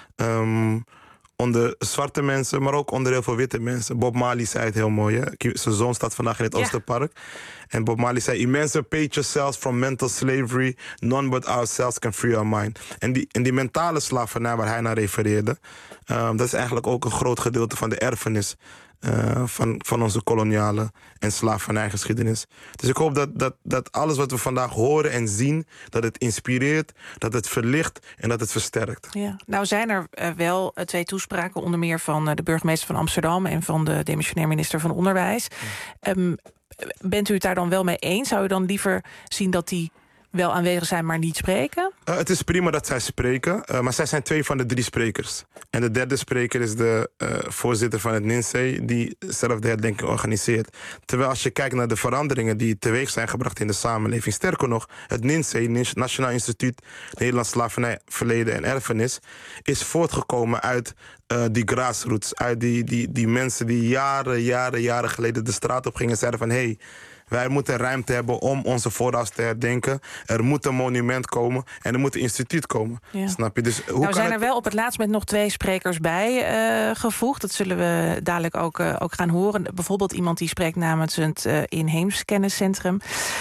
Speaker 8: um, onder zwarte mensen, maar ook onder heel veel witte mensen. Bob Marley zei het heel mooi. Hè? Zijn zoon staat vandaag in het ja. Oosterpark. En Bob Marley zei: emancipate yourselves from mental slavery. None but ourselves can free our mind. En die, en die mentale slavernij waar hij naar refereerde, um, dat is eigenlijk ook een groot gedeelte van de erfenis Uh, van, van onze koloniale en slavernijgeschiedenis. Dus ik hoop dat, dat, dat alles wat we vandaag horen en zien, dat het inspireert, dat het verlicht en dat het versterkt.
Speaker 3: Ja. Nou zijn er uh, wel uh, twee toespraken, onder meer van uh, de burgemeester van Amsterdam en van de demissionair minister van Onderwijs. Ja. Um, bent u het daar dan wel mee eens? Zou u dan liever zien dat die wel aanwezig zijn, maar niet spreken?
Speaker 8: Uh, het is prima dat zij spreken, uh, maar zij zijn twee van de drie sprekers. En de derde spreker is de uh, voorzitter van het N I N S E E, die zelf de herdenking organiseert. Terwijl als je kijkt naar de veranderingen die teweeg zijn gebracht in de samenleving, sterker nog, het N I N S E E, Nationaal Instituut Nederlands Slavernij, Verleden en Erfenis, is voortgekomen uit uh, die grassroots, uit die, die, die mensen die jaren, jaren, jaren geleden de straat op gingen en zeiden van hé, hey, wij moeten ruimte hebben om onze voorouders te herdenken. Er moet een monument komen en er moet een instituut komen. Ja. Snap je? Dus hoe
Speaker 3: nou
Speaker 8: kan
Speaker 3: zijn er
Speaker 8: het...
Speaker 3: wel op het laatst met nog twee sprekers bij uh, gevoegd. Dat zullen we dadelijk ook, uh, ook gaan horen. Bijvoorbeeld iemand die spreekt namens het uh, Inheems Kenniscentrum.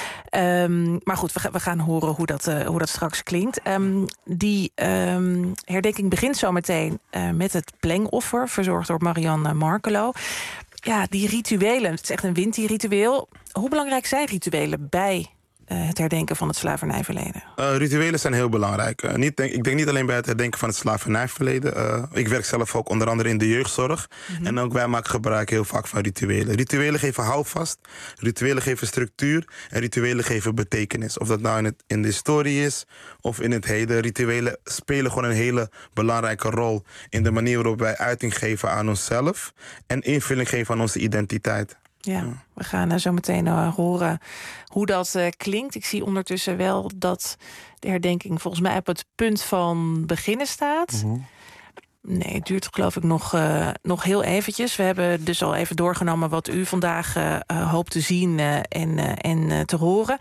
Speaker 3: Um, maar goed, we, we gaan horen hoe dat, uh, hoe dat straks klinkt. Um, die um, herdenking begint zo meteen uh, met het plengoffer, verzorgd door Marianne Markelo. Ja, die rituelen, het is echt een winti-ritueel. Hoe belangrijk zijn rituelen bij uh, het herdenken van het slavernijverleden?
Speaker 8: Uh, rituelen zijn heel belangrijk. Uh, niet, denk, ik denk niet alleen bij het herdenken van het slavernijverleden. Uh, ik werk zelf ook onder andere in de jeugdzorg. Mm-hmm. En ook wij maken gebruik heel vaak van rituelen. Rituelen geven houvast, rituelen geven structuur en rituelen geven betekenis. Of dat nou in, het, in de historie is of in het heden. Rituelen spelen gewoon een hele belangrijke rol in de manier waarop wij uiting geven aan onszelf en invulling geven aan onze identiteit.
Speaker 3: Ja, we gaan uh, zo meteen uh, horen hoe dat uh, klinkt. Ik zie ondertussen wel dat de herdenking volgens mij op het punt van beginnen staat. Mm-hmm. Nee, het duurt geloof ik nog, uh, nog heel eventjes. We hebben dus al even doorgenomen wat u vandaag uh, uh, hoopt te zien uh, en, uh, en uh, te horen.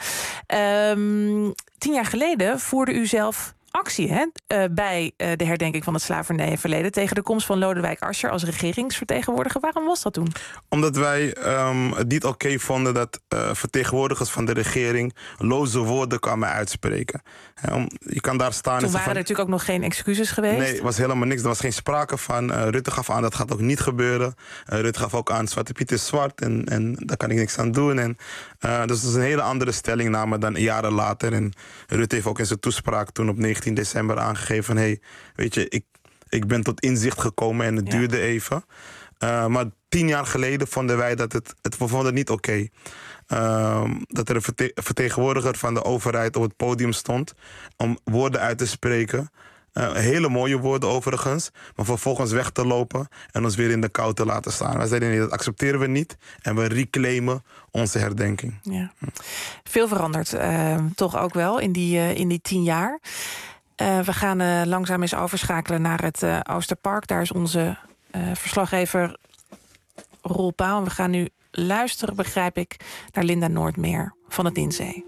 Speaker 3: Um, tien jaar geleden voerde u zelf actie hè, uh, bij uh, de herdenking van het slavernijverleden tegen de komst van Lodewijk Asscher als regeringsvertegenwoordiger. Waarom was dat toen?
Speaker 8: Omdat wij um, het niet oké vonden dat uh, vertegenwoordigers van de regering loze woorden kwamen uitspreken. He, om, je kan daar staan.
Speaker 3: Toen waren
Speaker 8: van,
Speaker 3: er natuurlijk ook nog geen excuses geweest.
Speaker 8: Nee, er was helemaal niks. Er was geen sprake van. Uh, Rutte gaf aan dat gaat ook niet gebeuren. Uh, Rutte gaf ook aan Zwarte Piet is zwart en, en daar kan ik niks aan doen. En, uh, dus dat is een hele andere stellingname dan jaren later. En Rutte heeft ook in zijn toespraak toen op negentien december aangegeven van hé, hey, weet je, ik, ik ben tot inzicht gekomen en het ja. duurde even. Uh, maar tien jaar geleden vonden wij dat het, het, we vonden het niet oké. Okay. Uh, dat er een verte- vertegenwoordiger van de overheid op het podium stond om woorden uit te spreken. Uh, hele mooie woorden overigens, maar vervolgens weg te lopen en ons weer in de kou te laten staan. Wij zeiden nee, dat accepteren we niet en we reclaimen onze herdenking.
Speaker 3: Ja. Veel veranderd, uh, toch ook wel in die, uh, in die tien jaar. Uh, we gaan uh, langzaam eens overschakelen naar het uh, Oosterpark. Daar is onze uh, verslaggever Roel Pauw. En we gaan nu luisteren, begrijp ik, naar Linda Noordmeer van het Dinzee.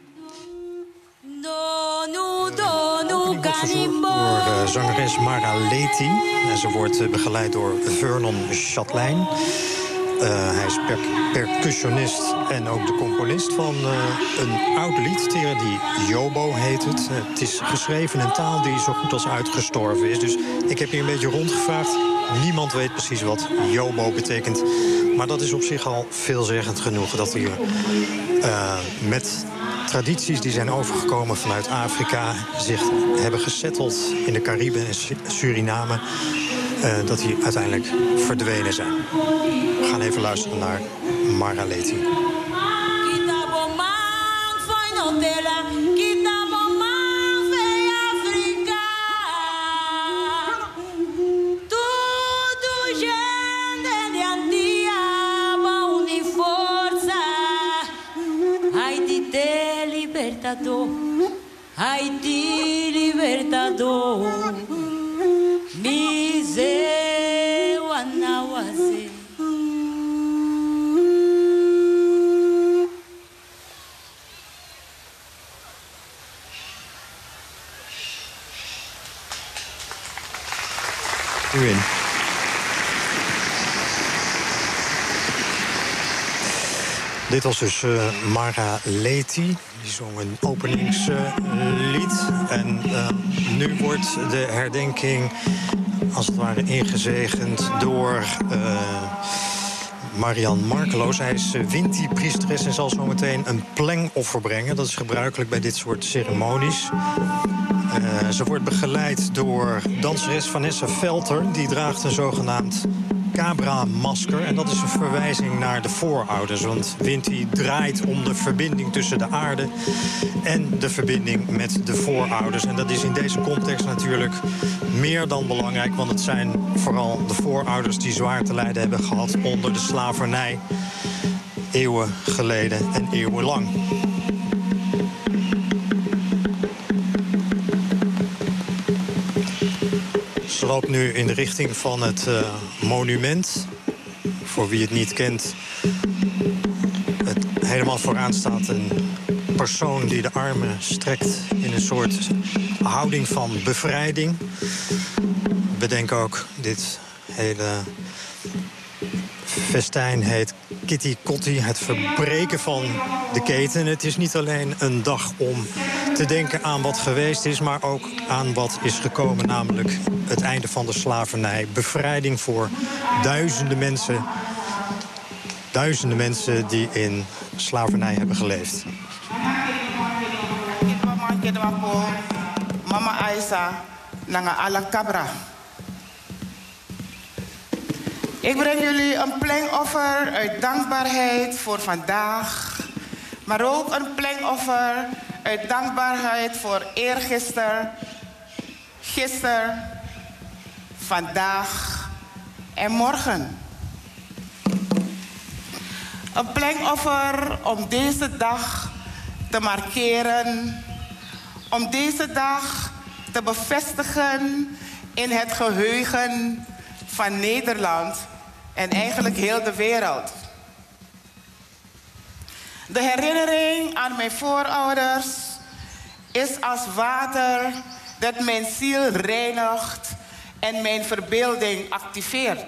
Speaker 6: Wordt verzorgd door uh, zangeres Mara Leti. En ze wordt uh, begeleid door Vernon Chatelain. Uh, hij is per percussionist en ook de componist van uh, een oud lied. Die Jobo heet het. Uh, het is geschreven in een taal die zo goed als uitgestorven is. Dus ik heb hier een beetje rondgevraagd. Niemand weet precies wat Jobo betekent. Maar dat is op zich al veelzeggend genoeg. Dat hier uh, met tradities die zijn overgekomen vanuit Afrika zich hebben gesetteld in de Cariben en Suriname, uh, dat die uiteindelijk verdwenen zijn. We gaan even luisteren naar Mara Leti.
Speaker 11: Haiti libertador, Miseu Anawase.
Speaker 6: U in. Dit was dus uh, Mara Leti. Die zong een openingslied. Uh, en uh, nu wordt de herdenking als het ware ingezegend door uh, Marian Markeloos. Hij is uh, Winti-priesteres en zal zo meteen een plengoffer brengen. Dat is gebruikelijk bij dit soort ceremonies. Uh, ze wordt begeleid door danseres Vanessa Velter. Die draagt een zogenaamd Cabra-masker. En dat is een verwijzing naar de voorouders. Want Winti draait om de verbinding tussen de aarde en de verbinding met de voorouders. En dat is in deze context natuurlijk meer dan belangrijk. Want het zijn vooral de voorouders die zwaar te lijden hebben gehad onder de slavernij. Eeuwen geleden en eeuwenlang. Ze loopt nu in de richting van het uh, monument. Voor wie het niet kent, het helemaal vooraan staat een persoon die de armen strekt in een soort houding van bevrijding. Bedenk ook, dit hele festijn heet Kitty Kotti, het verbreken van de keten. Het is niet alleen een dag om te denken aan wat geweest is, maar ook aan wat is gekomen, namelijk het einde van de slavernij. Bevrijding voor duizenden mensen, duizenden mensen die in slavernij hebben geleefd.
Speaker 12: Mama Aisa, nanga ala cabra. Ik breng jullie een plengoffer uit dankbaarheid voor vandaag. Maar ook een plengoffer uit dankbaarheid voor eergisteren, gisteren, vandaag en morgen. Een plengoffer om deze dag te markeren. Om deze dag te bevestigen in het geheugen van Nederland en eigenlijk heel de wereld. De herinnering aan mijn voorouders is als water dat mijn ziel reinigt en mijn verbeelding activeert.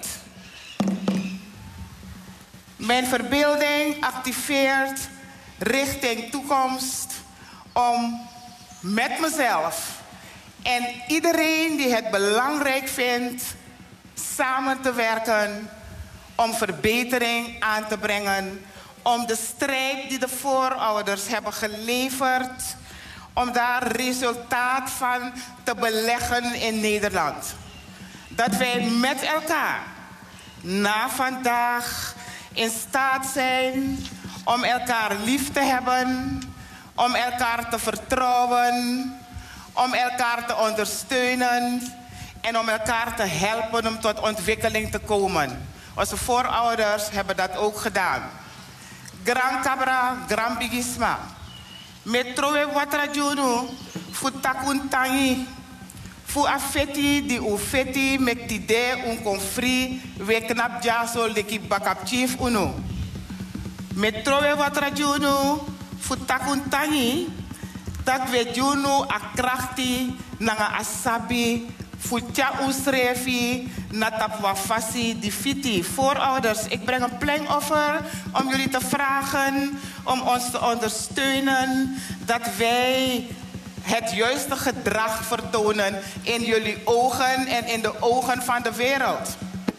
Speaker 12: Mijn verbeelding activeert richting toekomst om met mezelf en iedereen die het belangrijk vindt samen te werken om verbetering aan te brengen, om de strijd die de voorouders hebben geleverd, om daar resultaat van te beleggen in Nederland. Dat wij met elkaar na vandaag in staat zijn om elkaar lief te hebben, om elkaar te vertrouwen, om elkaar te ondersteunen en om elkaar te helpen om tot ontwikkeling te komen. Onze voorouders hebben dat ook gedaan. Gran cabra, gran bigisma. Metrowe watrajunu, futakun tangi. Fu afeti di ufeti mektide un confri we knap jaso leki bakap chief uno. Metrowe watrajunu, futakun tangi. Dat we junu akrachti nanga asabi. Futja usrefi, natap wafasi, di fiti. Voorouders, ik breng een plengoffer om jullie te vragen om ons te ondersteunen dat wij het juiste gedrag vertonen in jullie ogen en in de ogen van de wereld.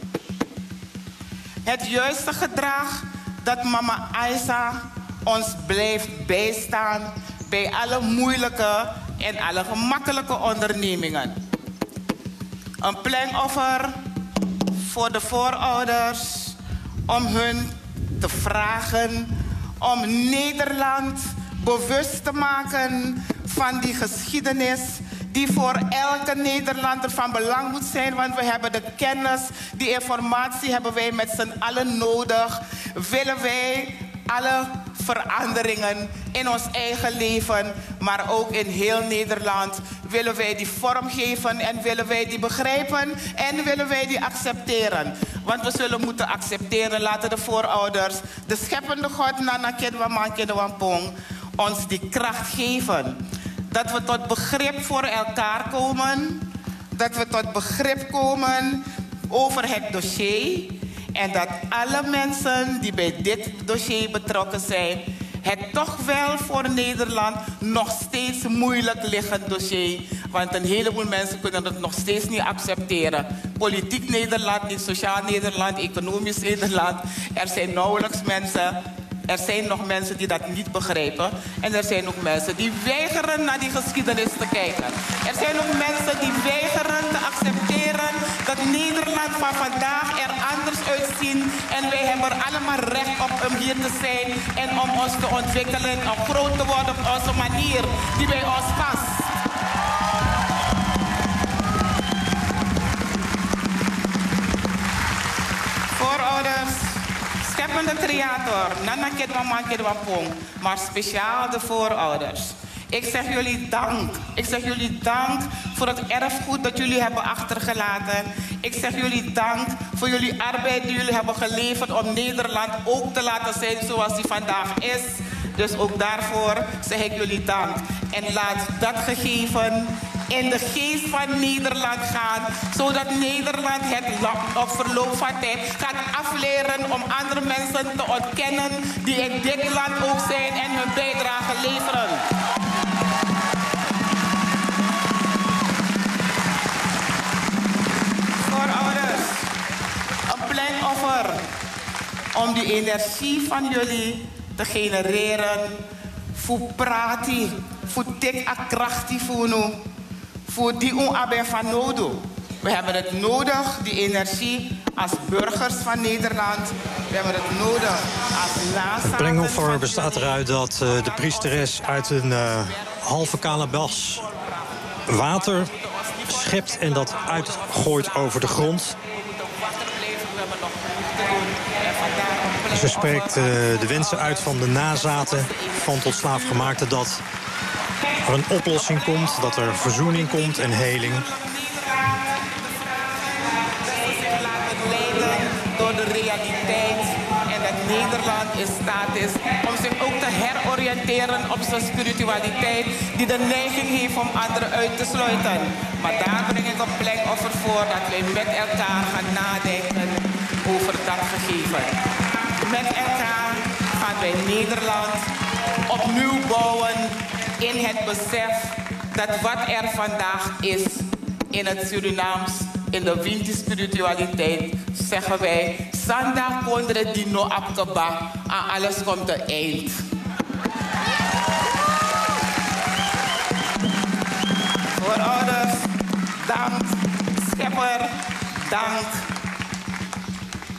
Speaker 12: Het juiste gedrag dat mama Aisa ons blijft bijstaan bij alle moeilijke en alle gemakkelijke ondernemingen. Een plengoffer voor de voorouders om hun te vragen om Nederland bewust te maken van die geschiedenis die voor elke Nederlander van belang moet zijn, want we hebben de kennis, die informatie hebben wij met z'n allen nodig. Willen wij alle veranderingen in ons eigen leven, maar ook in heel Nederland, willen wij die vormgeven en willen wij die begrijpen en willen wij die accepteren. Want we zullen moeten accepteren, laten de voorouders, de scheppende God, Nana Kedwaman Kedwampong, ons die kracht geven. Dat we tot begrip voor elkaar komen, dat we tot begrip komen over het dossier. En dat alle mensen die bij dit dossier betrokken zijn, het toch wel voor Nederland nog steeds moeilijk liggend dossier. Want een heleboel mensen kunnen het nog steeds niet accepteren. Politiek Nederland, niet sociaal Nederland, economisch Nederland. Er zijn nauwelijks mensen, er zijn nog mensen die dat niet begrijpen. En er zijn ook mensen die weigeren naar die geschiedenis te kijken. Er zijn ook mensen die weigeren te accepteren dat Nederland van vandaag er anders uitziet. En wij hebben er allemaal recht op om hier te zijn en om ons te ontwikkelen, om groot te worden op onze manier die bij ons past. Voorouders, scheppende creator, Nana Kedwaman Kedwampong, maar speciaal de voorouders. Ik zeg jullie dank. Ik zeg jullie dank voor het erfgoed dat jullie hebben achtergelaten. Ik zeg jullie dank voor jullie arbeid die jullie hebben geleverd om Nederland ook te laten zijn zoals die vandaag is. Dus ook daarvoor zeg ik jullie dank. En laat dat gegeven in de geest van Nederland gaan, zodat Nederland het op verloop van tijd gaat afleren om andere mensen te ontkennen die in dit land ook zijn en hun bijdrage leveren. Voorouders, een plengoffer om die energie van jullie te genereren voor prati, voor dik akrachti voor voor die onabe van nodo. We hebben het nodig, die energie, als burgers van Nederland. We hebben het nodig als nazaten.
Speaker 6: Het plengoffer bestaat eruit dat uh, de priesteres uit een uh, halve kalabas water schept en dat uitgooit over de grond. Ze spreekt uh, de wensen uit van de nazaten van tot slaafgemaakten dat er een oplossing komt, dat er verzoening komt en heling.
Speaker 12: Door de realiteit en dat Nederland in staat is om zich ook te heroriënteren op zijn spiritualiteit die de neiging heeft om anderen uit te sluiten. Maar daar breng ik een plengoffer voor dat wij met elkaar gaan nadenken over dat gegeven. Met elkaar gaan wij Nederland opnieuw bouwen in het besef dat wat er vandaag is in het Surinaams, in de Winti-spiritualiteit, zeggen wij, Sanda kondre dino apkeba, aan alles komt een eind. Voorouders, dank. Schepper, dank.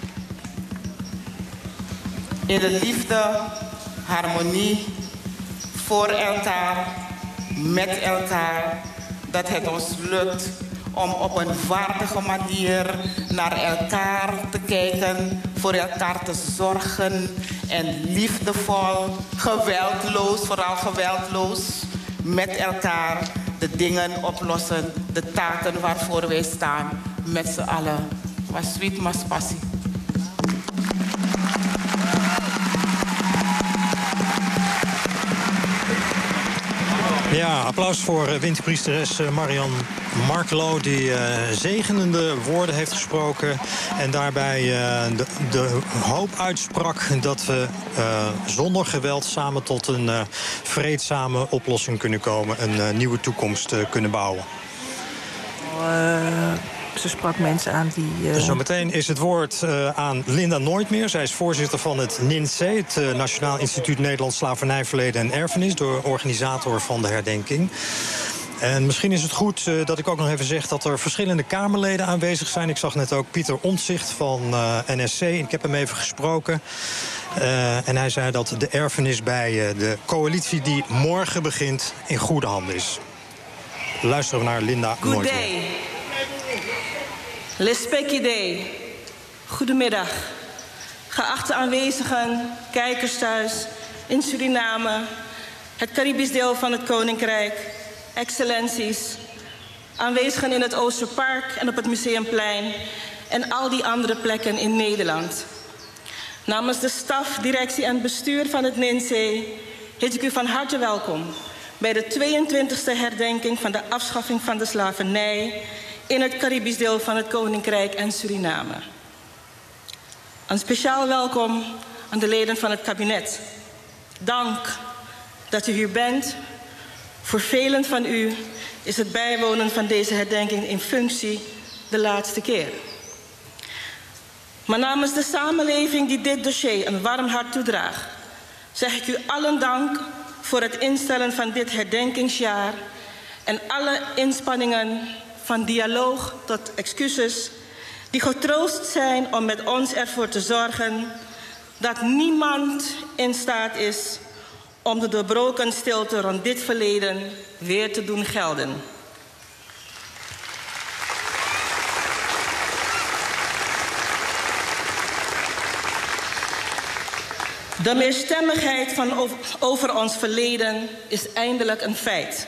Speaker 12: in de liefde, harmonie, voor elkaar, met elkaar, dat het ons lukt om op een waardige manier naar elkaar te kijken, voor elkaar te zorgen en liefdevol, geweldloos, vooral geweldloos, met elkaar de dingen oplossen, de taken waarvoor wij staan, met z'n allen. Was sweet, mas passie.
Speaker 6: Ja, applaus voor winterpriesteres Marianne Markelo, die uh, zegenende woorden heeft gesproken en daarbij uh, de, de hoop uitsprak dat we uh, zonder geweld samen tot een uh, vreedzame oplossing kunnen komen, een uh, nieuwe toekomst uh, kunnen bouwen.
Speaker 3: Uh... Ze sprak mensen aan die... Uh...
Speaker 6: Zometeen is het woord uh, aan Linda Nooitmeer. Zij is voorzitter van het N I N S E, het uh, Nationaal Instituut Nederlands Slavernijverleden en Erfenis, de organisator van de herdenking. En misschien is het goed uh, dat ik ook nog even zeg dat er verschillende Kamerleden aanwezig zijn. Ik zag net ook Pieter Omtzigt van uh, N S C. Ik heb hem even gesproken. Uh, en hij zei dat de erfenis bij uh, de coalitie die morgen begint in goede handen is. Luisteren we naar Linda
Speaker 13: Good
Speaker 6: Nooitmeer.
Speaker 13: Day. Lespekide. Goedemiddag. Geachte aanwezigen, kijkers thuis, in Suriname, het Caribisch deel van het Koninkrijk, excellenties, aanwezigen in het Oosterpark en op het Museumplein en al die andere plekken in Nederland. Namens de staf, directie en bestuur van het N I N S E heet ik u van harte welkom bij de tweeëntwintigste herdenking van de afschaffing van de slavernij in het Caribisch deel van het Koninkrijk en Suriname. Een speciaal welkom aan de leden van het kabinet. Dank dat u hier bent. Voor velen van u is het bijwonen van deze herdenking in functie de laatste keer. Maar namens de samenleving die dit dossier een warm hart toedraagt, zeg ik u allen dank voor het instellen van dit herdenkingsjaar en alle inspanningen van dialoog tot excuses die getroost zijn om met ons ervoor te zorgen dat niemand in staat is om de doorbroken stilte rond dit verleden weer te doen gelden. De meerstemmigheid van over ons verleden is eindelijk een feit.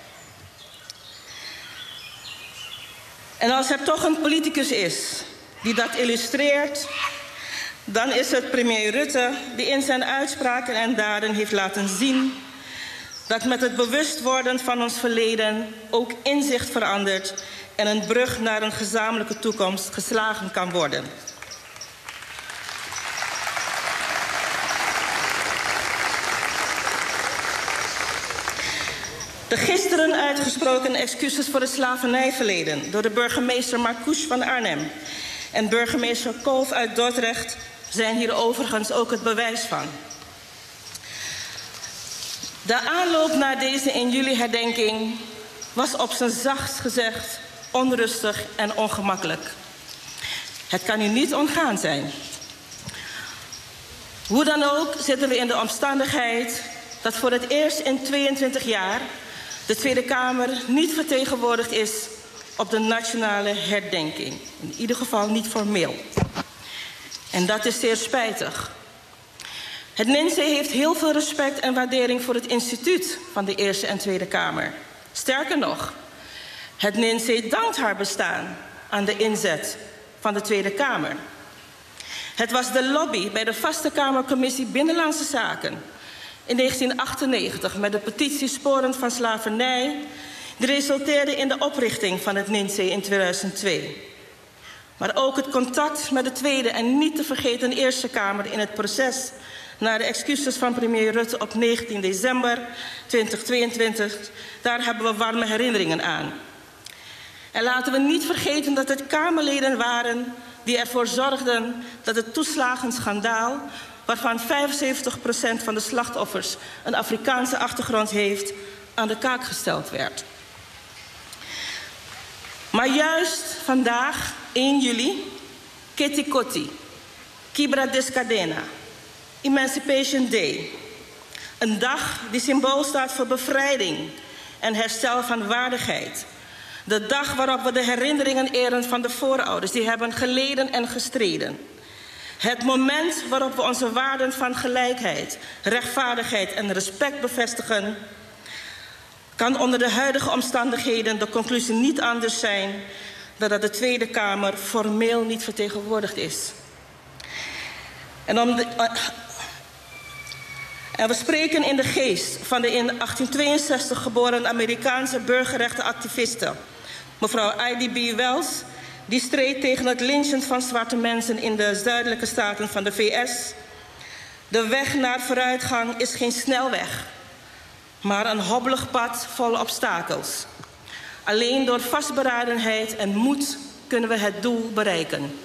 Speaker 13: En als er toch een politicus is die dat illustreert, dan is het premier Rutte die in zijn uitspraken en daden heeft laten zien dat met het bewust worden van ons verleden ook inzicht verandert en een brug naar een gezamenlijke toekomst geslagen kan worden. De gisteren uitgesproken excuses voor het slavernijverleden door de burgemeester Marcouch van Arnhem en burgemeester Kolf uit Dordrecht zijn hier overigens ook het bewijs van. De aanloop naar deze in juli herdenking was op zijn zachtst gezegd onrustig en ongemakkelijk. Het kan u niet ontgaan zijn. Hoe dan ook zitten we in de omstandigheid dat voor het eerst in tweeëntwintig jaar de Tweede Kamer niet vertegenwoordigd is op de nationale herdenking. In ieder geval niet formeel. En dat is zeer spijtig. Het N I N S E heeft heel veel respect en waardering voor het instituut van de Eerste en Tweede Kamer. Sterker nog, het N I N S E dankt haar bestaan aan de inzet van de Tweede Kamer. Het was de lobby bij de Vaste Kamercommissie Binnenlandse Zaken in negentien achtennegentig met de petitie Sporend van Slavernij, die resulteerde in de oprichting van het N I N S E in tweeduizend twee. Maar ook het contact met de Tweede en niet te vergeten Eerste Kamer in het proces naar de excuses van premier Rutte op negentien december tweeduizend tweeëntwintig, daar hebben we warme herinneringen aan. En laten we niet vergeten dat het Kamerleden waren die ervoor zorgden dat het toeslagenschandaal, waarvan vijfenzeventig procent van de slachtoffers een Afrikaanse achtergrond heeft, aan de kaak gesteld werd. Maar juist vandaag, één juli, Keti Koti, Kibra Descadena, Emancipation Day. Een dag die symbool staat voor bevrijding en herstel van waardigheid. De dag waarop we de herinneringen eren van de voorouders die hebben geleden en gestreden. Het moment waarop we onze waarden van gelijkheid, rechtvaardigheid en respect bevestigen, kan onder de huidige omstandigheden de conclusie niet anders zijn dan dat de Tweede Kamer formeel niet vertegenwoordigd is. En, om de, uh, en we spreken in de geest van de in achttien tweeënzestig geboren Amerikaanse burgerrechtenactiviste, mevrouw I D B Wells, die streed tegen het lynchen van zwarte mensen in de zuidelijke staten van de V S. De weg naar vooruitgang is geen snelweg, maar een hobbelig pad vol obstakels. Alleen door vastberadenheid en moed kunnen we het doel bereiken.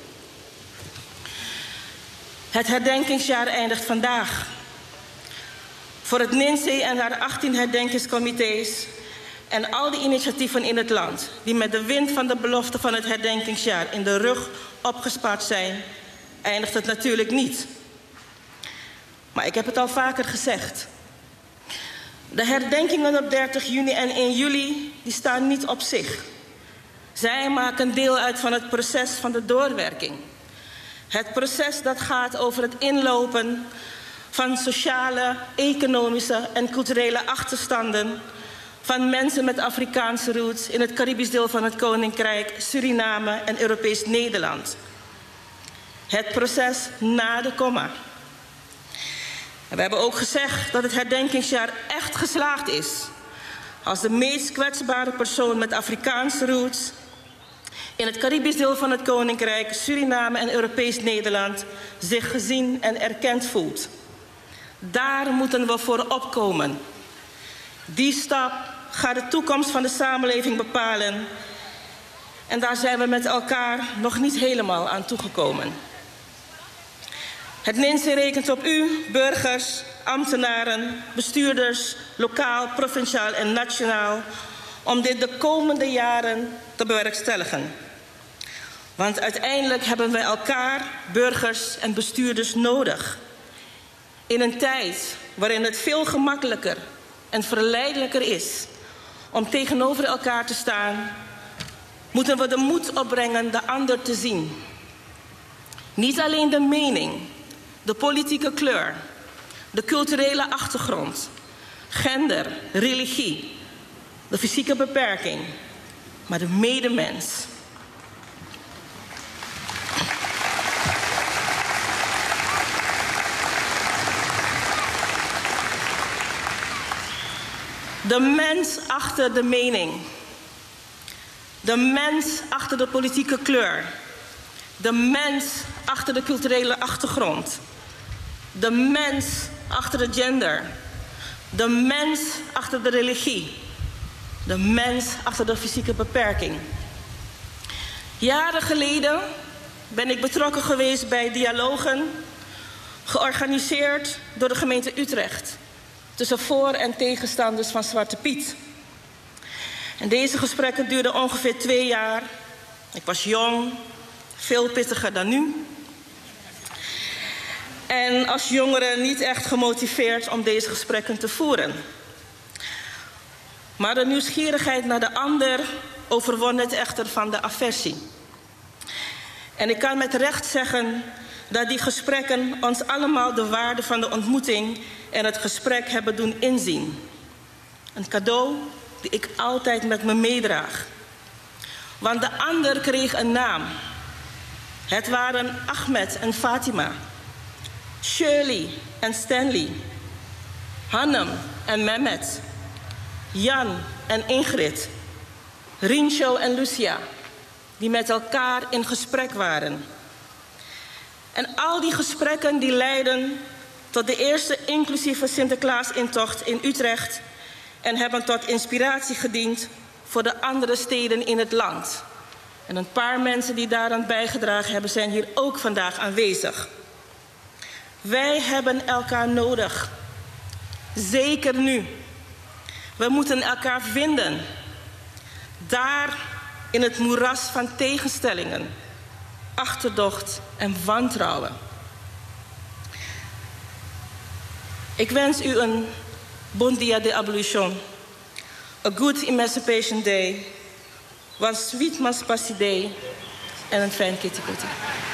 Speaker 13: Het herdenkingsjaar eindigt vandaag. Voor het N I N S E en haar achttien herdenkingscomité's en al die initiatieven in het land die met de wind van de belofte van het herdenkingsjaar in de rug opgespaard zijn, eindigt het natuurlijk niet. Maar ik heb het al vaker gezegd. De herdenkingen op dertig juni en één juli die staan niet op zich. Zij maken deel uit van het proces van de doorwerking. Het proces dat gaat over het inlopen van sociale, economische en culturele achterstanden van mensen met Afrikaanse roots in het Caribisch deel van het Koninkrijk, Suriname en Europees Nederland. Het proces na de komma. En we hebben ook gezegd dat het herdenkingsjaar echt geslaagd is als de meest kwetsbare persoon met Afrikaanse roots in het Caribisch deel van het Koninkrijk, Suriname en Europees Nederland zich gezien en erkend voelt. Daar moeten we voor opkomen. Die stap gaat de toekomst van de samenleving bepalen. En daar zijn we met elkaar nog niet helemaal aan toegekomen. Het N I N S E rekent op u, burgers, ambtenaren, bestuurders, lokaal, provinciaal en nationaal, om dit de komende jaren te bewerkstelligen. Want uiteindelijk hebben wij elkaar, burgers en bestuurders, nodig. In een tijd waarin het veel gemakkelijker en verleidelijker is om tegenover elkaar te staan, moeten we de moed opbrengen de ander te zien. Niet alleen de mening, de politieke kleur, de culturele achtergrond, gender, religie, de fysieke beperking, maar de medemens. De mens achter de mening. De mens achter de politieke kleur. De mens achter de culturele achtergrond. De mens achter de gender. De mens achter de religie. De mens achter de fysieke beperking. Jaren geleden ben ik betrokken geweest bij dialogen, georganiseerd door de gemeente Utrecht, tussen voor- en tegenstanders van Zwarte Piet. En deze gesprekken duurden ongeveer twee jaar. Ik was jong, veel pittiger dan nu. En als jongere niet echt gemotiveerd om deze gesprekken te voeren. Maar de nieuwsgierigheid naar de ander overwon het echter van de aversie. En ik kan met recht zeggen dat die gesprekken ons allemaal de waarde van de ontmoeting en het gesprek hebben doen inzien. Een cadeau die ik altijd met me meedraag. Want de ander kreeg een naam. Het waren Ahmed en Fatima, Shirley en Stanley, Hanem en Mehmet, Jan en Ingrid, Rincho en Lucia, die met elkaar in gesprek waren. En al die gesprekken die leidden tot de eerste inclusieve Sinterklaasintocht in Utrecht en hebben tot inspiratie gediend voor de andere steden in het land. En een paar mensen die daaraan bijgedragen hebben zijn hier ook vandaag aanwezig. Wij hebben elkaar nodig. Zeker nu. We moeten elkaar vinden. Daar in het moeras van tegenstellingen, achterdocht en wantrouwen. Ik wens u een bon dia de abolition, a good Emancipation Day, one sweet Maspassi Day en een fijn kitty kitty.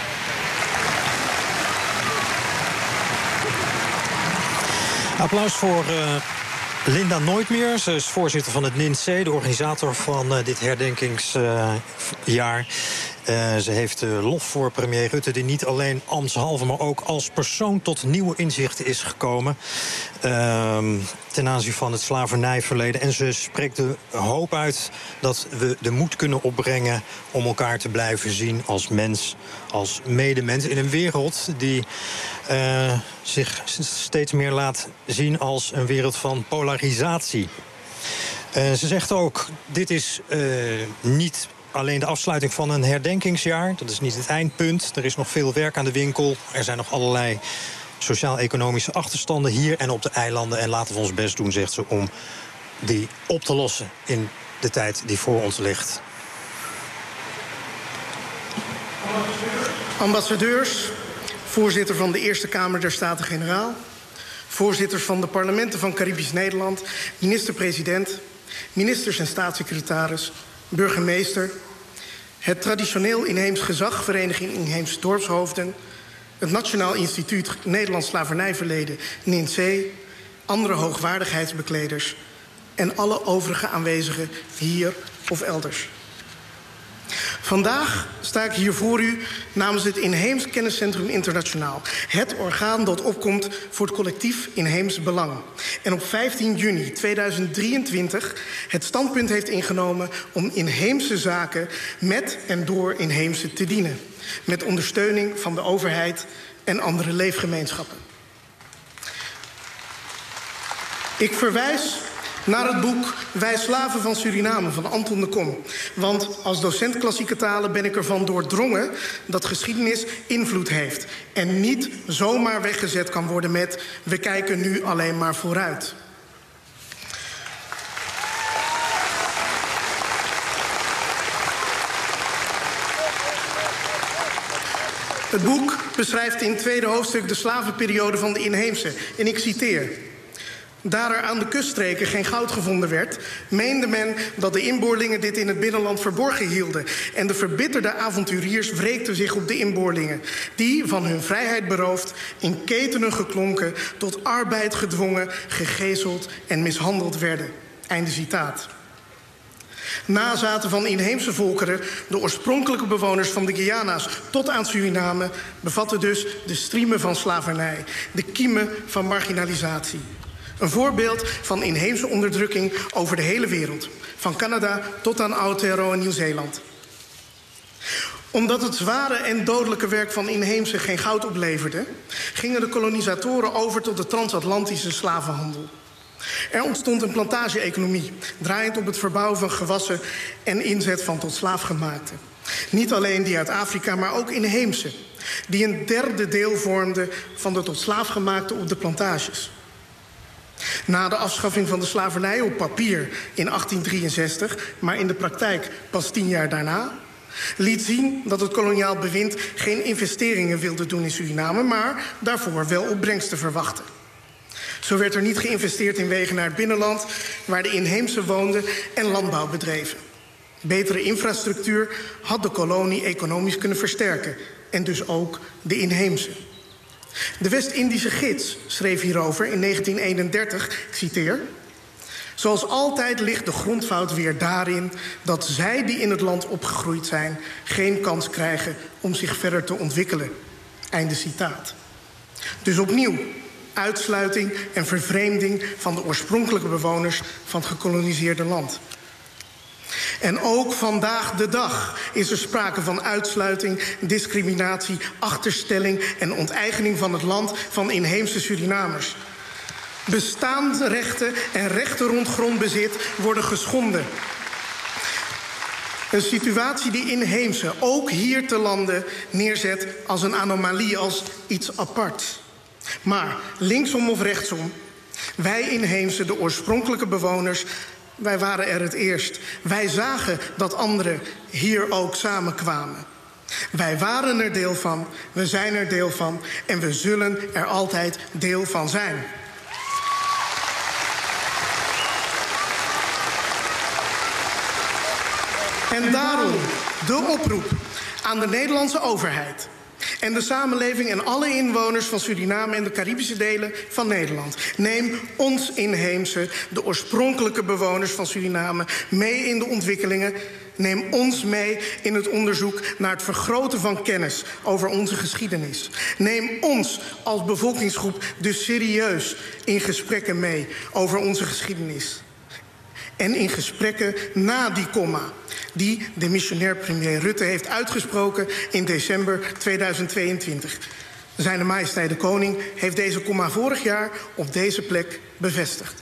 Speaker 6: Applaus voor uh, Linda Nooitmeer. Ze is voorzitter van het N I N C, de organisator van uh, dit herdenkingsjaar. Uh, Uh, ze heeft uh, lof voor premier Rutte, die niet alleen ambtshalve, maar ook als persoon tot nieuwe inzichten is gekomen uh, ten aanzien van het slavernijverleden. En ze spreekt de hoop uit dat we de moed kunnen opbrengen om elkaar te blijven zien als mens, als medemens, in een wereld die uh, zich steeds meer laat zien als een wereld van polarisatie. Uh, ze zegt ook, dit is uh, niet alleen de afsluiting van een herdenkingsjaar. Dat is niet het eindpunt. Er is nog veel werk aan de winkel. Er zijn nog allerlei sociaal-economische achterstanden hier en op de eilanden. En laten we ons best doen, zegt ze, om die op te lossen in de tijd die voor ons ligt.
Speaker 14: Ambassadeurs, voorzitter van de Eerste Kamer der Staten-Generaal, voorzitters van de parlementen van Caribisch Nederland, minister-president, ministers en staatssecretaris, burgemeester, het traditioneel inheems gezag, Vereniging Inheemse Dorpshoofden, het Nationaal Instituut Nederlands Slavernijverleden, N I N C, andere hoogwaardigheidsbekleders en alle overige aanwezigen hier of elders. Vandaag sta ik hier voor u namens het Inheems Kenniscentrum Internationaal. Het orgaan dat opkomt voor het collectief inheems belang. En op vijftien juni tweeduizend drieëntwintig het standpunt heeft ingenomen om inheemse zaken met en door inheemse te dienen. Met ondersteuning van de overheid en andere leefgemeenschappen. Ik verwijs naar het boek Wij slaven van Suriname van Anton de Kom. Want als docent klassieke talen ben ik ervan doordrongen dat geschiedenis invloed heeft en niet zomaar weggezet kan worden met we kijken nu alleen maar vooruit. Het boek beschrijft in het tweede hoofdstuk de slavenperiode van de inheemse. En ik citeer: daar er aan de kuststreken geen goud gevonden werd, meende men dat de inboorlingen dit in het binnenland verborgen hielden. En de verbitterde avonturiers wreekten zich op de inboorlingen, die van hun vrijheid beroofd, in ketenen geklonken, tot arbeid gedwongen, gegezeld en mishandeld werden. Einde citaat. Nazaten van inheemse volkeren, de oorspronkelijke bewoners van de Guyana's tot aan Suriname, bevatten dus de striemen van slavernij, de kiemen van marginalisatie. Een voorbeeld van inheemse onderdrukking over de hele wereld. Van Canada tot aan Aotearoa en Nieuw-Zeeland. Omdat het zware en dodelijke werk van inheemse geen goud opleverde, gingen de kolonisatoren over tot de transatlantische slavenhandel. Er ontstond een plantage-economie, draaiend op het verbouwen van gewassen en inzet van tot slaafgemaakte. Niet alleen die uit Afrika, maar ook inheemse, die een derde deel vormden van de tot slaafgemaakte op de plantages. Na de afschaffing van de slavernij op papier in achttien drieënzestig, maar in de praktijk pas tien jaar daarna, liet zien dat het koloniaal bewind geen investeringen wilde doen in Suriname, maar daarvoor wel opbrengsten verwachtte. Zo werd er niet geïnvesteerd in wegen naar het binnenland, waar de inheemse woonden, en landbouw bedreven. Betere infrastructuur had de kolonie economisch kunnen versterken, en dus ook de inheemse. De West-Indische gids schreef hierover in negentien eenendertig, ik citeer: zoals altijd ligt de grondfout weer daarin dat zij die in het land opgegroeid zijn geen kans krijgen om zich verder te ontwikkelen. Einde citaat. Dus opnieuw uitsluiting en vervreemding van de oorspronkelijke bewoners van het gekoloniseerde land. En ook vandaag de dag is er sprake van uitsluiting, discriminatie, achterstelling en onteigening van het land van inheemse Surinamers. Bestaansrechten en rechten rond grondbezit worden geschonden. Een situatie die inheemse ook hier te lande neerzet als een anomalie, als iets aparts. Maar linksom of rechtsom, wij inheemse, de oorspronkelijke bewoners, wij waren er het eerst. Wij zagen dat anderen hier ook samenkwamen. Wij waren er deel van, we zijn er deel van en we zullen er altijd deel van zijn. En daarom de oproep aan de Nederlandse overheid en de samenleving en alle inwoners van Suriname en de Caribische delen van Nederland. Neem ons inheemse, de oorspronkelijke bewoners van Suriname, mee in de ontwikkelingen. Neem ons mee in het onderzoek naar het vergroten van kennis over onze geschiedenis. Neem ons als bevolkingsgroep dus serieus in gesprekken mee over onze geschiedenis. En in gesprekken na die komma die de missionair premier Rutte heeft uitgesproken in december tweeduizend tweeëntwintig. Zijne Majesteit de Koning heeft deze komma vorig jaar op deze plek bevestigd.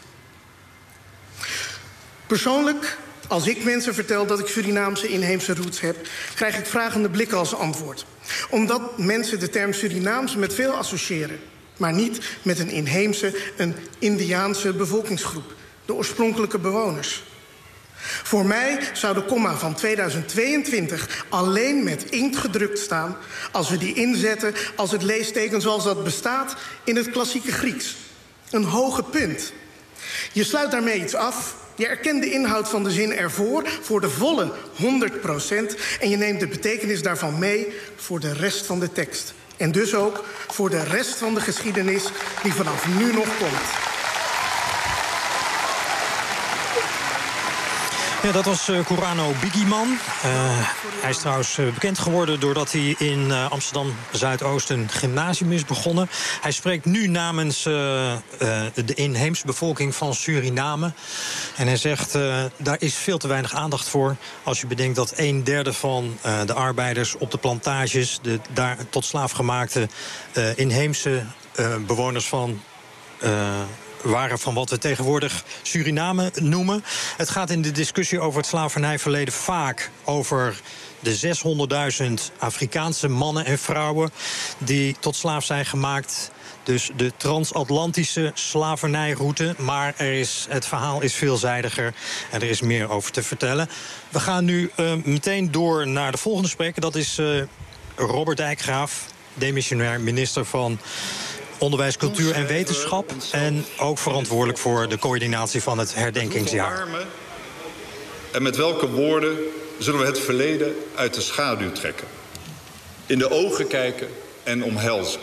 Speaker 14: Persoonlijk, als ik mensen vertel dat ik Surinaamse inheemse roots heb, krijg ik vragende blikken als antwoord. Omdat mensen de term Surinaams met veel associëren, maar niet met een inheemse, een Indiaanse bevolkingsgroep, de oorspronkelijke bewoners. Voor mij zou de komma van tweeduizend tweeëntwintig alleen met inkt gedrukt staan als we die inzetten als het leesteken zoals dat bestaat in het klassieke Grieks. Een hoge punt. Je sluit daarmee iets af, je erkent de inhoud van de zin ervoor voor de volle honderd procent en je neemt de betekenis daarvan mee voor de rest van de tekst. En dus ook voor de rest van de geschiedenis die vanaf nu nog komt.
Speaker 6: Ja, dat was uh, Courano Bigieman. Uh, hij is trouwens uh, bekend geworden doordat hij in uh, Amsterdam-Zuidoost een gymnasium is begonnen. Hij spreekt nu namens uh, uh, de inheemse bevolking van Suriname. En hij zegt, uh, daar is veel te weinig aandacht voor. Als je bedenkt dat een derde van uh, de arbeiders op de plantages, de daar tot slaafgemaakte uh, inheemse uh, bewoners van Uh, waren van wat we tegenwoordig Suriname noemen. Het gaat in de discussie over het slavernijverleden vaak over de zeshonderdduizend Afrikaanse mannen en vrouwen die tot slaaf zijn gemaakt. Dus de transatlantische slavernijroute. Maar er is, het verhaal is veelzijdiger en er is meer over te vertellen. We gaan nu uh, meteen door naar de volgende spreker. Dat is uh, Robert Dijkgraaf, demissionair minister van Onderwijs, Cultuur en Wetenschap. En ook verantwoordelijk voor de coördinatie van het herdenkingsjaar.
Speaker 15: En met welke woorden zullen we het verleden uit de schaduw trekken? In de ogen kijken en omhelzen.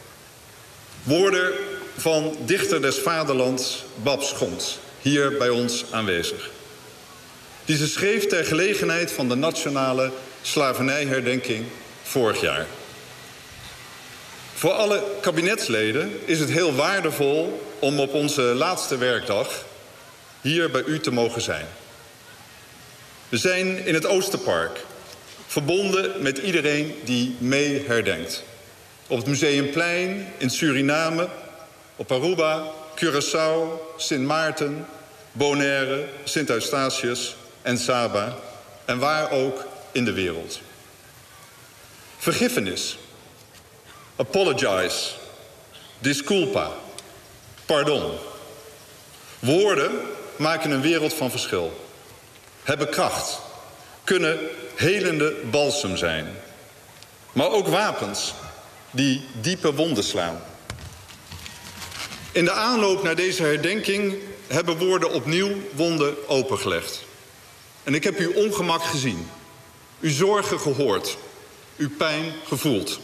Speaker 15: Woorden van dichter des vaderlands Bab Schons, hier bij ons aanwezig. Die ze schreef ter gelegenheid van de nationale slavernijherdenking vorig jaar. Voor alle kabinetsleden is het heel waardevol om op onze laatste werkdag hier bij u te mogen zijn. We zijn in het Oosterpark, verbonden met iedereen die mee herdenkt. Op het Museumplein in Suriname, op Aruba, Curaçao, Sint Maarten, Bonaire, Sint Eustatius en Saba en waar ook in de wereld. Vergiffenis. Apologize. Disculpa. Pardon. Woorden maken een wereld van verschil. Hebben kracht. Kunnen helende balsem zijn. Maar ook wapens die diepe wonden slaan. In de aanloop naar deze herdenking hebben woorden opnieuw wonden opengelegd. En ik heb uw ongemak gezien. Uw zorgen gehoord. Uw pijn gevoeld.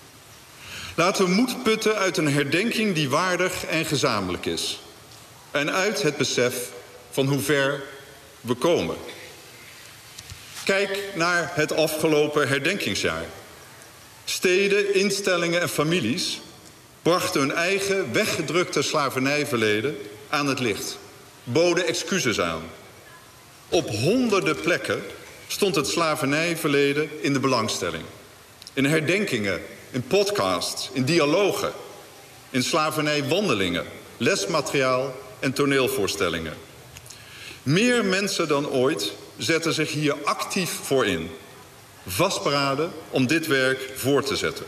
Speaker 15: Laten we moed putten uit een herdenking die waardig en gezamenlijk is. En uit het besef van hoe ver we komen. Kijk naar het afgelopen herdenkingsjaar. Steden, instellingen en families brachten hun eigen weggedrukte slavernijverleden aan het licht. Boden excuses aan. Op honderden plekken stond het slavernijverleden in de belangstelling. In herdenkingen, in podcasts, in dialogen, in slavernijwandelingen, lesmateriaal en toneelvoorstellingen. Meer mensen dan ooit zetten zich hier actief voor in. Vastberaden om dit werk voor te zetten.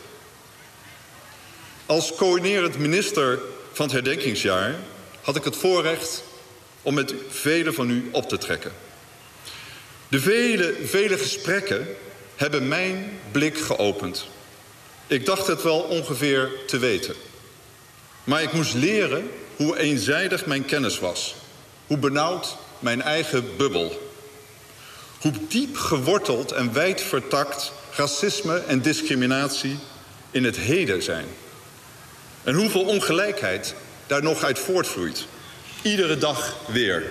Speaker 15: Als coördinerend minister van het herdenkingsjaar had ik het voorrecht om met velen van u op te trekken. De vele, vele gesprekken hebben mijn blik geopend. Ik dacht het wel ongeveer te weten. Maar ik moest leren hoe eenzijdig mijn kennis was. Hoe benauwd mijn eigen bubbel. Hoe diep geworteld en wijd vertakt racisme en discriminatie in het heden zijn. En hoeveel ongelijkheid daar nog uit voortvloeit. Iedere dag weer.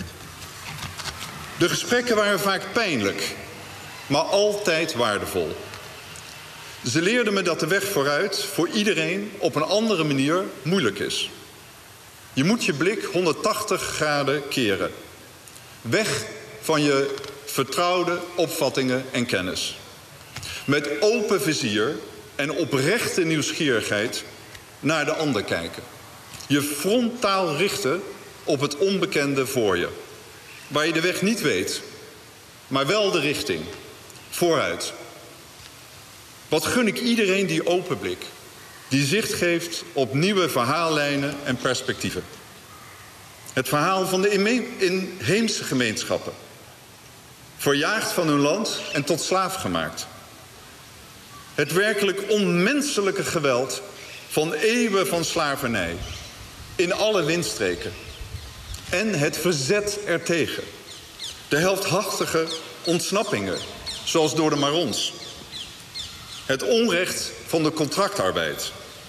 Speaker 15: De gesprekken waren vaak pijnlijk, maar altijd waardevol. Ze leerden me dat de weg vooruit voor iedereen op een andere manier moeilijk is. Je moet je blik honderdtachtig graden keren. Weg van je vertrouwde opvattingen en kennis. Met open vizier en oprechte nieuwsgierigheid naar de ander kijken. Je frontaal richten op het onbekende voor je. Waar je de weg niet weet, maar wel de richting. Vooruit. Wat gun ik iedereen die open blik, die zicht geeft op nieuwe verhaallijnen en perspectieven. Het verhaal van de inheemse gemeenschappen. Verjaagd van hun land en tot slaaf gemaakt. Het werkelijk onmenselijke geweld van eeuwen van slavernij. In alle windstreken. En het verzet ertegen. De heldhaftige ontsnappingen, zoals door de Marons. Het onrecht van de contractarbeid.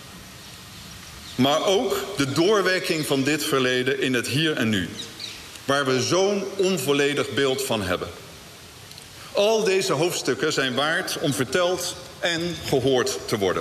Speaker 15: Maar ook de doorwerking van dit verleden in het hier en nu. Waar we zo'n onvolledig beeld van hebben. Al deze hoofdstukken zijn waard om verteld en gehoord te worden.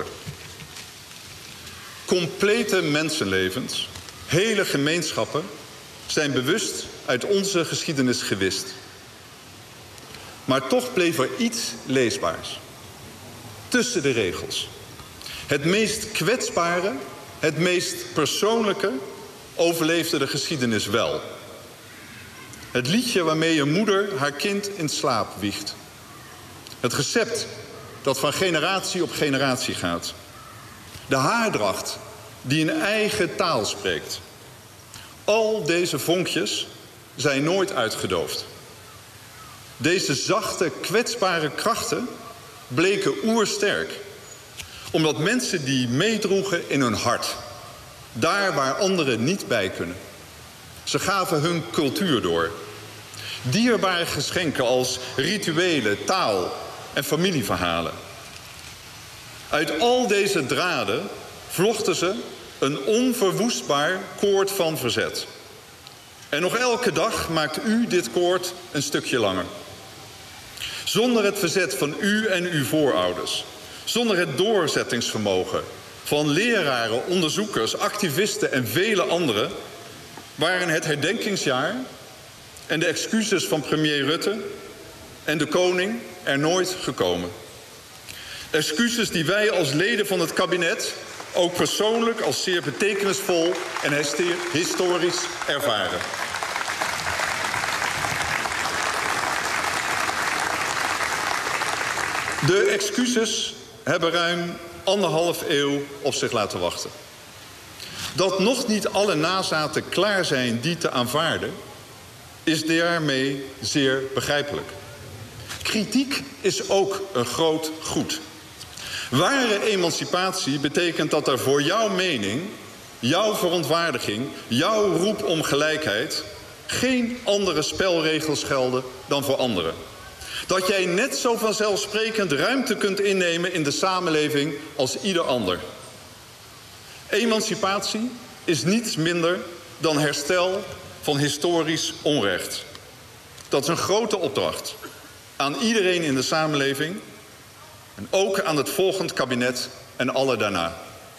Speaker 15: Complete mensenlevens, hele gemeenschappen zijn bewust uit onze geschiedenis gewist. Maar toch bleef er iets leesbaars. Tussen de regels. Het meest kwetsbare, het meest persoonlijke overleefde de geschiedenis wel. Het liedje waarmee een moeder haar kind in slaap wiegt. Het recept dat van generatie op generatie gaat. De haardracht die een eigen taal spreekt. Al deze vonkjes zijn nooit uitgedoofd. Deze zachte, kwetsbare krachten bleken oersterk. Omdat mensen die meedroegen in hun hart. Daar waar anderen niet bij kunnen. Ze gaven hun cultuur door. Dierbare geschenken als rituelen, taal en familieverhalen. Uit al deze draden vlochten ze een onverwoestbaar koord van verzet. En nog elke dag maakt u dit koord een stukje langer. Zonder het verzet van u en uw voorouders. Zonder het doorzettingsvermogen van leraren, onderzoekers, activisten en vele anderen waren het herdenkingsjaar en de excuses van premier Rutte en de koning er nooit gekomen. Excuses die wij als leden van het kabinet ook persoonlijk als zeer betekenisvol en historisch ervaren. De excuses hebben ruim anderhalf eeuw op zich laten wachten. Dat nog niet alle nazaten klaar zijn die te aanvaarden, is daarmee zeer begrijpelijk. Kritiek is ook een groot goed. Ware emancipatie betekent dat er voor jouw mening, jouw verontwaardiging, jouw roep om gelijkheid geen andere spelregels gelden dan voor anderen. Dat jij net zo vanzelfsprekend ruimte kunt innemen in de samenleving als ieder ander. Emancipatie is niets minder dan herstel van historisch onrecht. Dat is een grote opdracht aan iedereen in de samenleving en ook aan het volgend kabinet en alle daarna.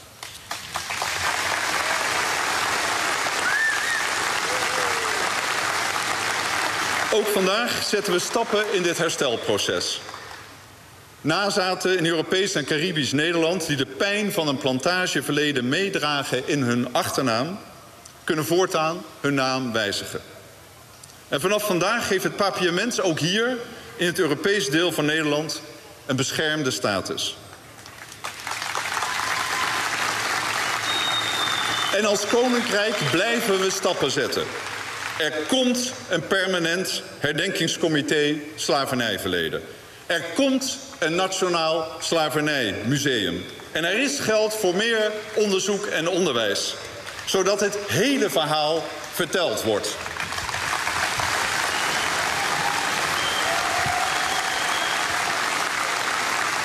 Speaker 15: Ook vandaag zetten we stappen in dit herstelproces. Nazaten in Europees en Caribisch Nederland die de pijn van een plantageverleden meedragen in hun achternaam, kunnen voortaan hun naam wijzigen. En vanaf vandaag geeft het papiament ook hier in het Europees deel van Nederland een beschermde status. En als koninkrijk blijven we stappen zetten. Er komt een permanent herdenkingscomité slavernijverleden. Er komt een nationaal slavernijmuseum. En er is geld voor meer onderzoek en onderwijs. Zodat het hele verhaal verteld wordt.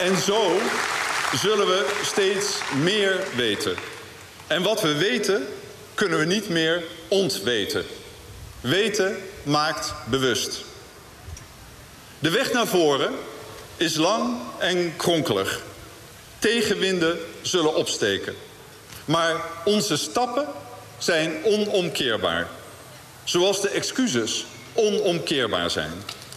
Speaker 15: En zo zullen we steeds meer weten. En wat we weten, kunnen we niet meer ontweten. Weten maakt bewust. De weg naar voren is lang en kronkelig. Tegenwinden zullen opsteken. Maar onze stappen zijn onomkeerbaar. Zoals de excuses onomkeerbaar zijn.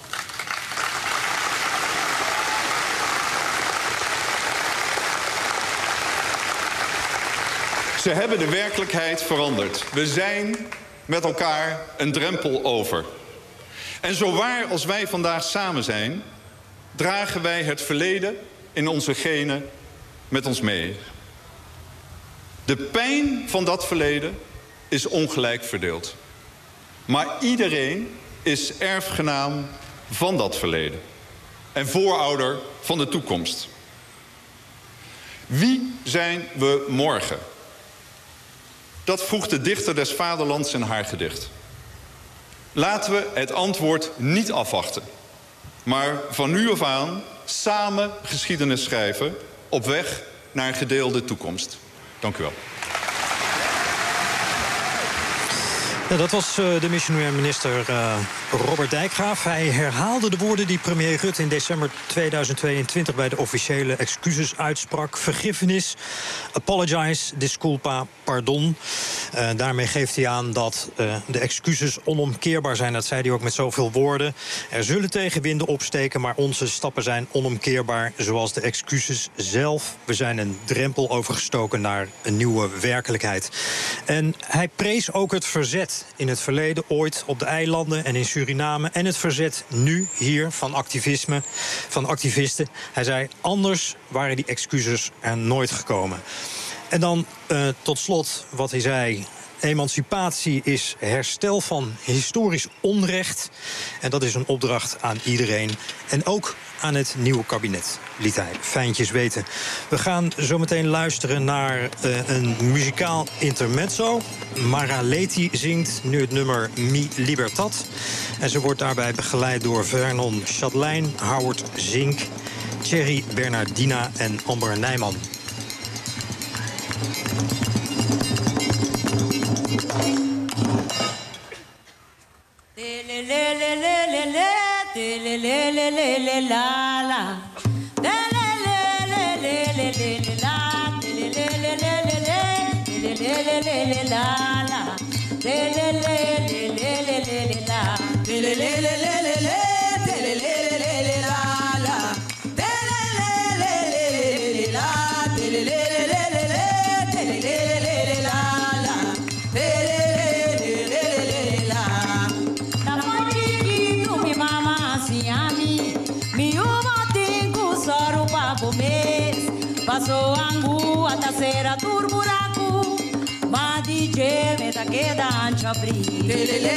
Speaker 15: Ze hebben de werkelijkheid veranderd. We zijn met elkaar een drempel over. En zo waar als wij vandaag samen zijn, dragen wij het verleden in onze genen met ons mee. De pijn van dat verleden is ongelijk verdeeld. Maar iedereen is erfgenaam van dat verleden. En voorouder van de toekomst. Wie zijn we morgen? Dat vroeg de dichter des vaderlands in haar gedicht. Laten we het antwoord niet afwachten. Maar van nu af aan samen geschiedenis schrijven op weg naar een gedeelde toekomst. Dank u wel.
Speaker 6: Ja, dat was uh, de missionair minister uh, Robert Dijkgraaf. Hij herhaalde de woorden die premier Rutte in december tweeduizend tweeëntwintig... bij de officiële excuses uitsprak. Vergiffenis, apologize, disculpa, pardon. Uh, daarmee geeft hij aan dat uh, de excuses onomkeerbaar zijn. Dat zei hij ook met zoveel woorden. Er zullen tegenwinden opsteken, maar onze stappen zijn onomkeerbaar. Zoals de excuses zelf. We zijn een drempel overgestoken naar een nieuwe werkelijkheid. En hij prees ook het verzet in het verleden ooit op de eilanden en in Suriname. En het verzet nu hier van activisme, van activisten. Hij zei, anders waren die excuses er nooit gekomen. En dan uh, tot slot wat hij zei. Emancipatie is herstel van historisch onrecht. En dat is een opdracht aan iedereen. En ook aan het nieuwe kabinet, liet hij fijntjes weten. We gaan zo meteen luisteren naar uh, een muzikaal intermezzo. Mara Leti zingt nu het nummer Mi Libertad. En ze wordt daarbij begeleid door Vernon Chatelain, Howard Zink, Thierry Bernardina en Amber Nijman.
Speaker 11: Passou angu a terceira turburacu, ma D J me ta queda ancha abrir.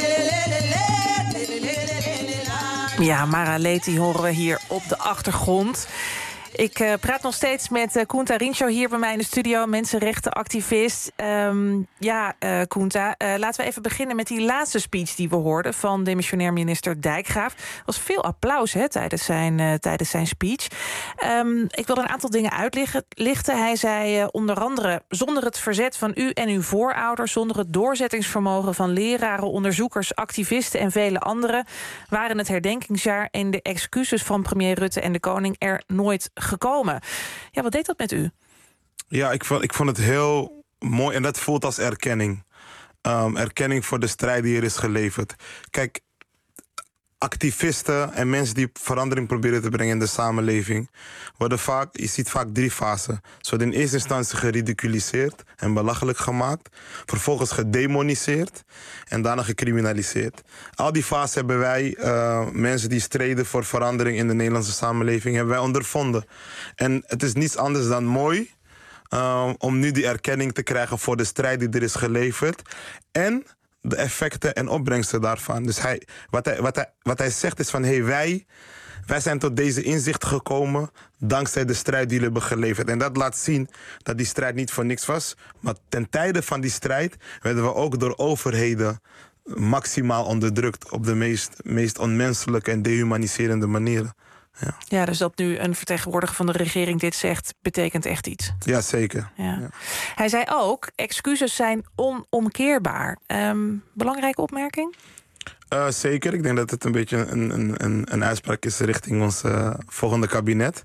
Speaker 3: Ja, Mara Leti horen we hier op de achtergrond. Ik uh, praat nog steeds met uh, Koenta Rincho hier bij mij in de studio, mensenrechtenactivist. Um, ja, uh, Koenta, uh, laten we even beginnen met die laatste speech die we hoorden van demissionair minister Dijkgraaf. Er was veel applaus hè, tijdens, zijn, uh, tijdens zijn speech. Um, ik wil er een aantal dingen uitlichten. Hij zei uh, onder andere, zonder het verzet van u en uw voorouders, zonder het doorzettingsvermogen van leraren, onderzoekers, activisten en vele anderen, waren het herdenkingsjaar en de excuses van premier Rutte en de koning er nooit gekomen. Ja, wat deed dat met u?
Speaker 8: Ja, ik vond, ik vond het heel mooi en dat voelt als erkenning. Um, erkenning voor de strijd die er is geleverd. Kijk, activisten en mensen die verandering proberen te brengen in de samenleving worden vaak, je ziet vaak drie fasen. Ze worden in eerste instantie geridiculiseerd en belachelijk gemaakt, vervolgens gedemoniseerd en daarna gecriminaliseerd. Al die fasen hebben wij, uh, mensen die streden voor verandering in de Nederlandse samenleving, hebben wij ondervonden. En het is niets anders dan mooi uh, om nu die erkenning te krijgen voor de strijd die er is geleverd en de effecten en opbrengsten daarvan. Dus hij, wat, hij, wat, hij, wat hij zegt is van, hey, wij, wij zijn tot deze inzicht gekomen dankzij de strijd die we hebben geleverd. En dat laat zien dat die strijd niet voor niks was. Maar ten tijde van die strijd werden we ook door overheden maximaal onderdrukt op de meest, meest onmenselijke en dehumaniserende manieren. Ja.
Speaker 3: Ja, dus dat nu een vertegenwoordiger van de regering dit zegt, betekent echt iets.
Speaker 8: Ja, zeker.
Speaker 3: Ja.
Speaker 8: Ja.
Speaker 3: Hij zei ook, excuses zijn onomkeerbaar. Um, belangrijke opmerking?
Speaker 8: Uh, zeker. Ik denk dat het een beetje een, een, een, een uitspraak is richting ons uh, volgende kabinet.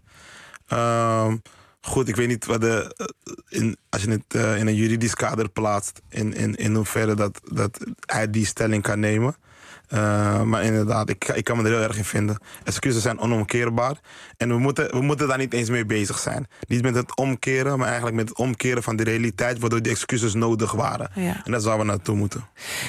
Speaker 8: Uh, goed, ik weet niet wat de, in, als je het uh, in een juridisch kader plaatst, in, in, in hoeverre dat, dat hij die stelling kan nemen. Uh, maar inderdaad, ik, ik kan me er heel erg in vinden. Excuses zijn onomkeerbaar. En we moeten, we moeten daar niet eens mee bezig zijn. Niet met het omkeren, maar eigenlijk met het omkeren van de realiteit, waardoor die excuses nodig waren. Ja. En daar zouden we naartoe moeten.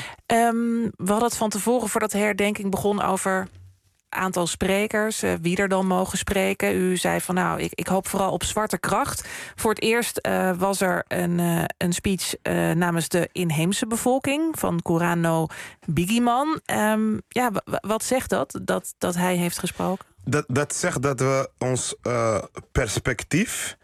Speaker 3: Um, we hadden het van tevoren, voordat de herdenking begon, over aantal sprekers, uh, wie er dan mogen spreken. U zei van nou, ik, ik hoop vooral op zwarte kracht. Voor het eerst uh, was er een, uh, een speech uh, namens de inheemse bevolking van Kurano Bigiman. Um, ja, w- wat zegt dat, dat, dat hij heeft gesproken?
Speaker 8: Dat, dat zegt dat we ons uh, perspectief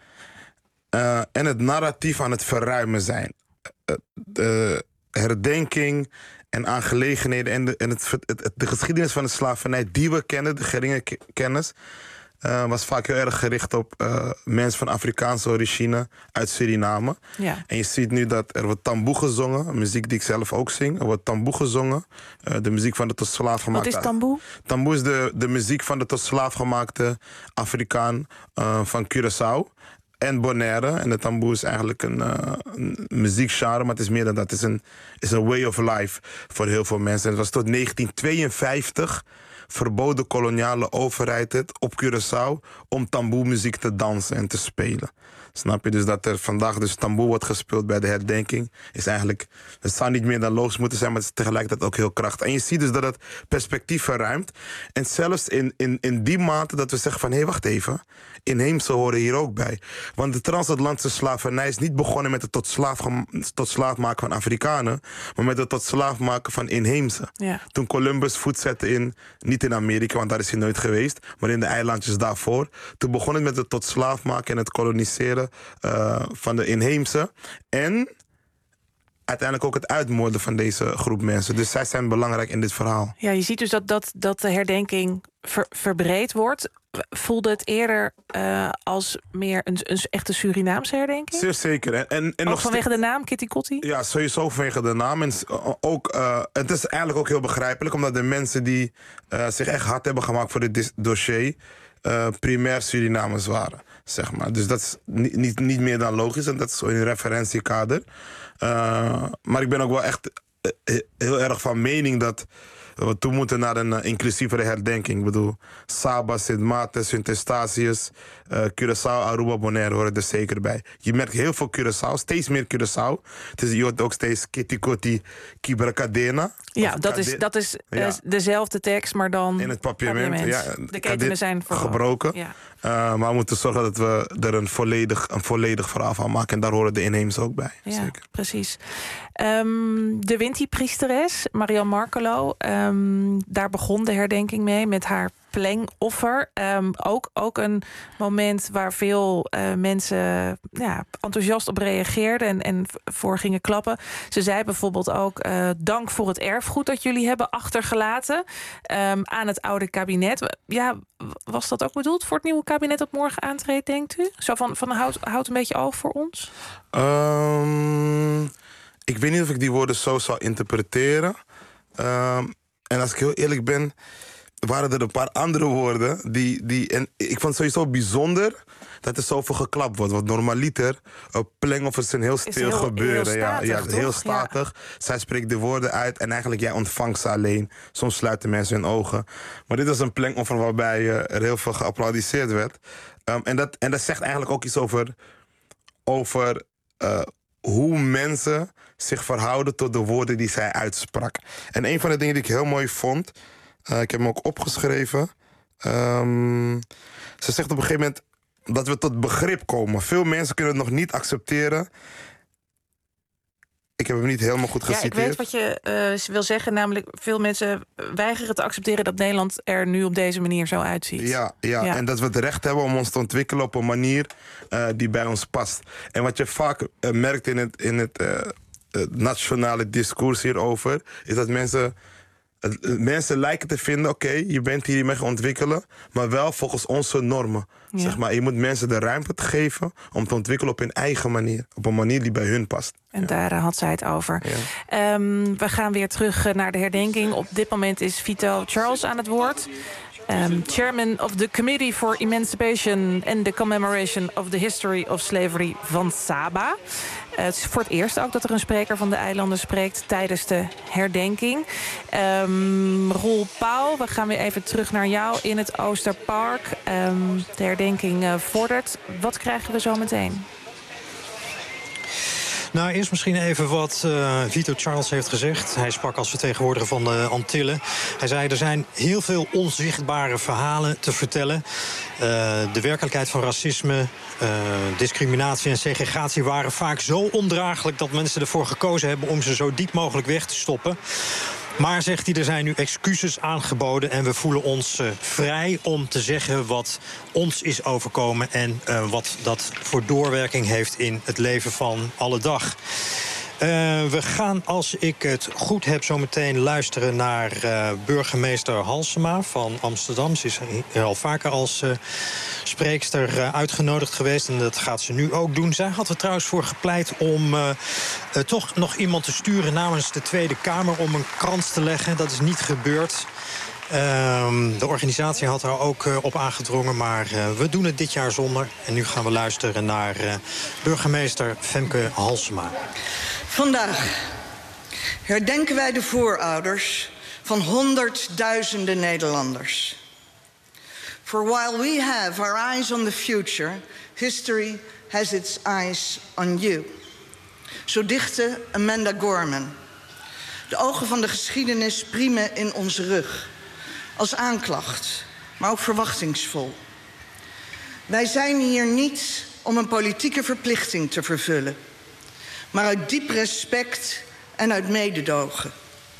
Speaker 8: uh, en het narratief aan het verruimen zijn. Uh, de herdenking en aangelegenheden en, de, en het, het, het, de geschiedenis van de slavernij die we kennen, de geringe k- kennis, uh, was vaak heel erg gericht op uh, mensen van Afrikaanse origine uit Suriname.
Speaker 3: Ja.
Speaker 8: En je ziet nu dat er wordt tamboe gezongen, muziek die ik zelf ook zing. Er wordt tamboe gezongen, uh, de muziek van de tot slaaf gemaakte...
Speaker 3: Wat is tamboe?
Speaker 8: Tamboe is de, de muziek van de tot slaaf gemaakte Afrikaan uh, van Curaçao. En Bonaire. En de tamboe is eigenlijk een, uh, een muziekgenre, maar het is meer dan dat. Het is een, is een way of life voor heel veel mensen. En het was tot negentien tweeënvijftig verbood de koloniale overheid het op Curaçao om tamboe-muziek te dansen en te spelen. Snap je? Dus dat er vandaag dus tamboe wordt gespeeld bij de herdenking is eigenlijk, het zou niet meer dan logisch moeten zijn, maar het is tegelijkertijd ook heel krachtig. En je ziet dus dat het perspectief verruimt. En zelfs in, in, in die mate dat we zeggen van hé, hey, wacht even, inheemse horen hier ook bij. Want de transatlantische slavernij is niet begonnen met het tot slaaf, tot slaaf maken van Afrikanen, maar met het tot slaaf maken van inheemse.
Speaker 3: Ja.
Speaker 8: Toen Columbus voet zette in, niet in Amerika, want daar is hij nooit geweest, maar in de eilandjes daarvoor. Toen begon het met het tot slaaf maken en het koloniseren Uh, van de inheemse. En uiteindelijk ook het uitmoorden van deze groep mensen. Dus zij zijn belangrijk in dit verhaal.
Speaker 3: Ja, je ziet dus dat, dat, dat de herdenking ver, verbreed wordt. Voelde het eerder uh, als meer een, een echte Surinaamse herdenking?
Speaker 8: Zeer zeker. En, en, en
Speaker 3: ook
Speaker 8: nog
Speaker 3: vanwege de naam, Kitty Kotti?
Speaker 8: Ja, sowieso vanwege de naam. En ook, uh, het is eigenlijk ook heel begrijpelijk, omdat de mensen die uh, zich echt hard hebben gemaakt voor dit dossier Uh, primair Surinamers waren, zeg maar. Dus dat is niet, niet, niet meer dan logisch en dat is zo in een referentiekader. Uh, maar ik ben ook wel echt uh, heel erg van mening dat we toe moeten naar een uh, inclusievere herdenking. Ik bedoel, Saba, Sint Maarten, Sint Eustatius, uh, Curaçao, Aruba, Bonaire horen er zeker bij. Je merkt heel veel Curaçao, steeds meer Curaçao. Dus je hoort ook steeds Kitty Kotti, Kibra Cadena.
Speaker 3: Ja, dat is, dat is ja. uh, dezelfde tekst, maar dan
Speaker 8: in het papierment. Ja,
Speaker 3: de ketenen zijn
Speaker 8: gebroken. Ja. Uh, maar we moeten zorgen dat we er een volledig, een volledig verhaal van maken. En daar horen de inheemse ook bij.
Speaker 3: Ja,
Speaker 8: zeker.
Speaker 3: Precies. Um, de Winti-priesteres, Marianne Markelo, um, daar begon de herdenking mee met haar plengoffer. Um, ook, ook een moment waar veel uh, mensen ja, enthousiast op reageerden en, en voor gingen klappen. Ze zei bijvoorbeeld ook, uh, dank voor het erfgoed dat jullie hebben achtergelaten um, aan het oude kabinet. Ja, was dat ook bedoeld voor het nieuwe kabinet dat morgen aantreedt, denkt u? Zo van, van houd, houd een beetje oog voor ons?
Speaker 8: Um, ik weet niet of ik die woorden zo zou interpreteren. Um, en als ik heel eerlijk ben, waren er een paar andere woorden die, die en ik vond het sowieso bijzonder dat er zoveel geklapt wordt. Want normaliter, uh, plengoffers zijn heel stil heel, gebeuren.
Speaker 3: Heel statig,
Speaker 8: ja, ja, heel
Speaker 3: toch?
Speaker 8: statig.
Speaker 3: Ja.
Speaker 8: Zij spreekt de woorden uit en eigenlijk jij ontvangt ze alleen. Soms sluiten mensen hun ogen. Maar dit was een plengoffer waarbij uh, er heel veel geapplaudisseerd werd. Um, en, dat, en dat zegt eigenlijk ook iets over, over uh, hoe mensen zich verhouden tot de woorden die zij uitsprak. En een van de dingen die ik heel mooi vond, Uh, ik heb hem ook opgeschreven. Um, ze zegt op een gegeven moment dat we tot begrip komen. Veel mensen kunnen het nog niet accepteren. Ik heb hem niet helemaal goed geciteerd.
Speaker 3: Ja, ik weet wat je uh, wil zeggen. Namelijk, veel mensen weigeren te accepteren dat Nederland er nu op deze manier zo uitziet.
Speaker 8: Ja, ja, ja. En dat we het recht hebben om ons te ontwikkelen op een manier uh, die bij ons past. En wat je vaak uh, merkt in het, in het uh, uh, nationale discours hierover, is dat mensen Het, mensen lijken te vinden, oké, okay, je bent hiermee gaan ontwikkelen, maar wel volgens onze normen. Ja. Zeg maar, je moet mensen de ruimte te geven om te ontwikkelen op hun eigen manier. Op een manier die bij hun past.
Speaker 3: En
Speaker 8: ja.
Speaker 3: daar uh, had zij het over. Ja. Um, we gaan weer terug uh, naar de herdenking. Op dit moment is Vito Charles aan het woord. Um, chairman of the Committee for Emancipation and the Commemoration of the History of Slavery van Saba. Uh, het is voor het eerst ook dat er een spreker van de eilanden spreekt tijdens de herdenking. Um, Roel Pauw, we gaan weer even terug naar jou in het Oosterpark. Um, de herdenking uh, vordert. Wat krijgen we zo meteen?
Speaker 6: Nou, eerst misschien even wat uh, Vito Charles heeft gezegd. Hij sprak als vertegenwoordiger van de Antillen. Hij zei, er zijn heel veel onzichtbare verhalen te vertellen. Uh, de werkelijkheid van racisme, uh, discriminatie en segregatie waren vaak zo ondraaglijk dat mensen ervoor gekozen hebben om ze zo diep mogelijk weg te stoppen. Maar, zegt hij, er zijn nu excuses aangeboden en we voelen ons uh, vrij om te zeggen wat ons is overkomen en uh, wat dat voor doorwerking heeft in het leven van alle dag. Uh, we gaan, als ik het goed heb, zo meteen luisteren naar uh, burgemeester Halsema van Amsterdam. Ze is al vaker als uh, spreekster uh, uitgenodigd geweest en dat gaat ze nu ook doen. Zij had er trouwens voor gepleit om uh, uh, toch nog iemand te sturen namens de Tweede Kamer om een krans te leggen. Dat is niet gebeurd. Uh, de organisatie had daar ook uh, op aangedrongen, maar uh, we doen het dit jaar zonder. En nu gaan we luisteren naar uh, burgemeester Femke Halsema.
Speaker 16: Vandaag herdenken wij de voorouders van honderdduizenden Nederlanders. For while we have our eyes on the future, history has its eyes on you. Zo dichtte Amanda Gorman. De ogen van de geschiedenis priemen in onze rug. Als aanklacht, maar ook verwachtingsvol. Wij zijn hier niet om een politieke verplichting te vervullen, maar uit diep respect en uit mededogen.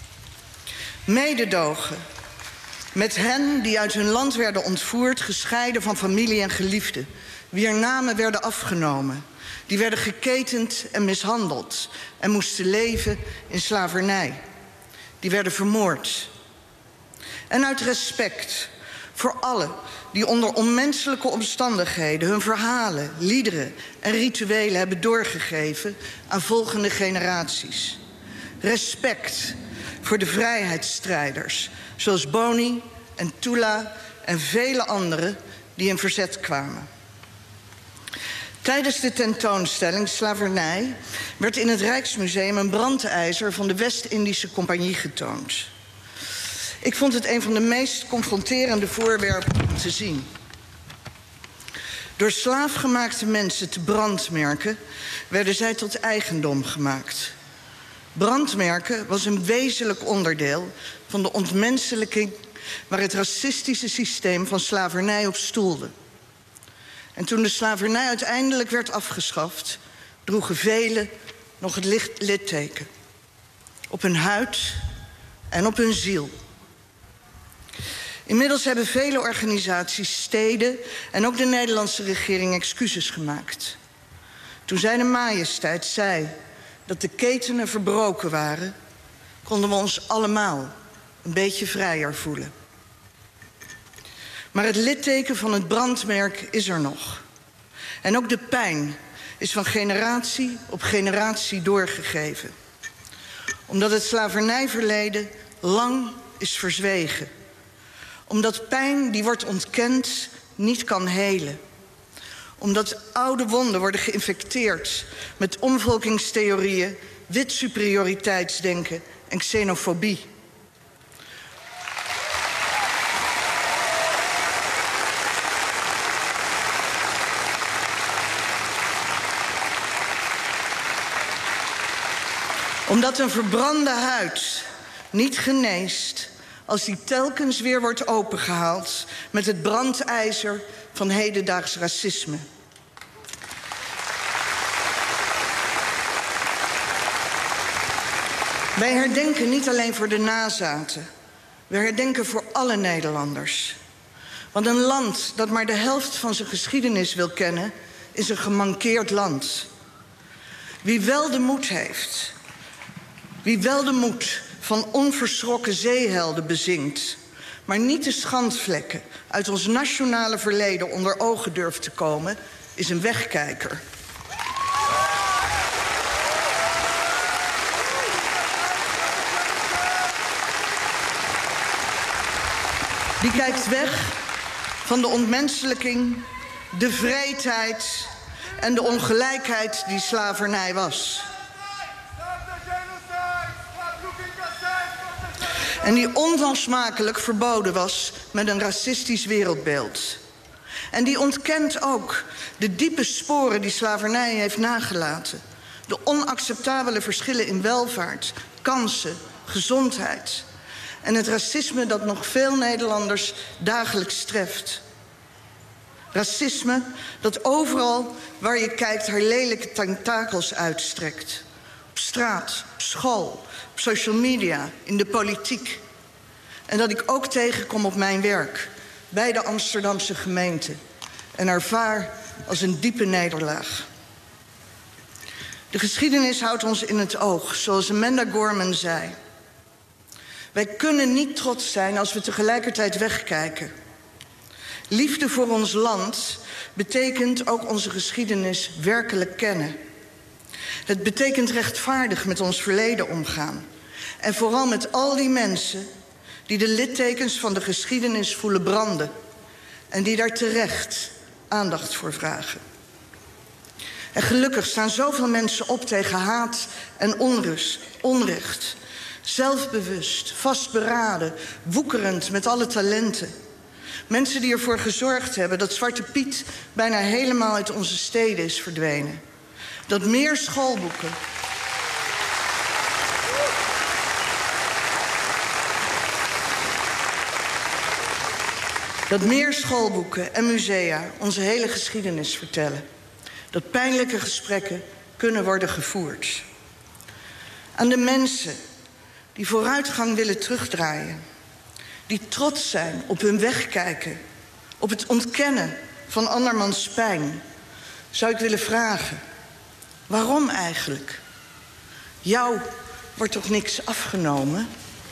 Speaker 16: Mededogen met hen die uit hun land werden ontvoerd, gescheiden van familie en geliefden, wier namen werden afgenomen, die werden geketend en mishandeld en moesten leven in slavernij. Die werden vermoord. En uit respect voor allen die onder onmenselijke omstandigheden hun verhalen, liederen en rituelen hebben doorgegeven aan volgende generaties. Respect voor de vrijheidsstrijders, zoals Boni en Tula en vele anderen die in verzet kwamen. Tijdens de tentoonstelling Slavernij werd in het Rijksmuseum een brandijzer van de West-Indische Compagnie getoond. Ik vond het een van de meest confronterende voorwerpen om te zien. Door slaafgemaakte mensen te brandmerken werden zij tot eigendom gemaakt. Brandmerken was een wezenlijk onderdeel van de ontmenselijking waar het racistische systeem van slavernij op stoelde. En toen de slavernij uiteindelijk werd afgeschaft, droegen velen nog het litteken. Op hun huid en op hun ziel. Inmiddels hebben vele organisaties, steden en ook de Nederlandse regering excuses gemaakt. Toen Zijne Majesteit zei dat de ketenen verbroken waren, konden we ons allemaal een beetje vrijer voelen. Maar het litteken van het brandmerk is er nog. En ook de pijn is van generatie op generatie doorgegeven. Omdat het slavernijverleden lang is verzwegen. Omdat pijn die wordt ontkend niet kan helen. Omdat oude wonden worden geïnfecteerd met omvolkingstheorieën, wit superioriteitsdenken en xenofobie. Omdat een verbrande huid niet geneest als die telkens weer wordt opengehaald met het brandijzer van hedendaags racisme. Wij herdenken niet alleen voor de nazaten. We herdenken voor alle Nederlanders. Want een land dat maar de helft van zijn geschiedenis wil kennen, is een gemankeerd land. Wie wel de moed heeft, wie wel de moed van onverschrokken zeehelden bezingt, maar niet de schandvlekken uit ons nationale verleden onder ogen durft te komen, is een wegkijker. Die kijkt weg van de ontmenselijking, de vreedheid en de ongelijkheid die slavernij was. En die onlosmakelijk verboden was met een racistisch wereldbeeld. En die ontkent ook de diepe sporen die slavernij heeft nagelaten. De onacceptabele verschillen in welvaart, kansen, gezondheid. En het racisme dat nog veel Nederlanders dagelijks treft. Racisme dat overal waar je kijkt haar lelijke tentakels uitstrekt. Op straat, op school, op social media, in de politiek. En dat ik ook tegenkom op mijn werk, bij de Amsterdamse gemeente. En ervaar als een diepe nederlaag. De geschiedenis houdt ons in het oog, zoals Amanda Gorman zei. Wij kunnen niet trots zijn als we tegelijkertijd wegkijken. Liefde voor ons land betekent ook onze geschiedenis werkelijk kennen. Het betekent rechtvaardig met ons verleden omgaan. En vooral met al die mensen die de littekens van de geschiedenis voelen branden. En die daar terecht aandacht voor vragen. En gelukkig staan zoveel mensen op tegen haat en onrust, onrecht. Zelfbewust, vastberaden, woekerend met alle talenten. Mensen die ervoor gezorgd hebben dat Zwarte Piet bijna helemaal uit onze steden is verdwenen. Dat meer schoolboeken... Dat meer schoolboeken en musea onze hele geschiedenis vertellen. Dat pijnlijke gesprekken kunnen worden gevoerd. Aan de mensen die vooruitgang willen terugdraaien. Die trots zijn op hun wegkijken. Op het ontkennen van andermans pijn. Zou ik willen vragen. Waarom eigenlijk? Jou wordt toch niks afgenomen?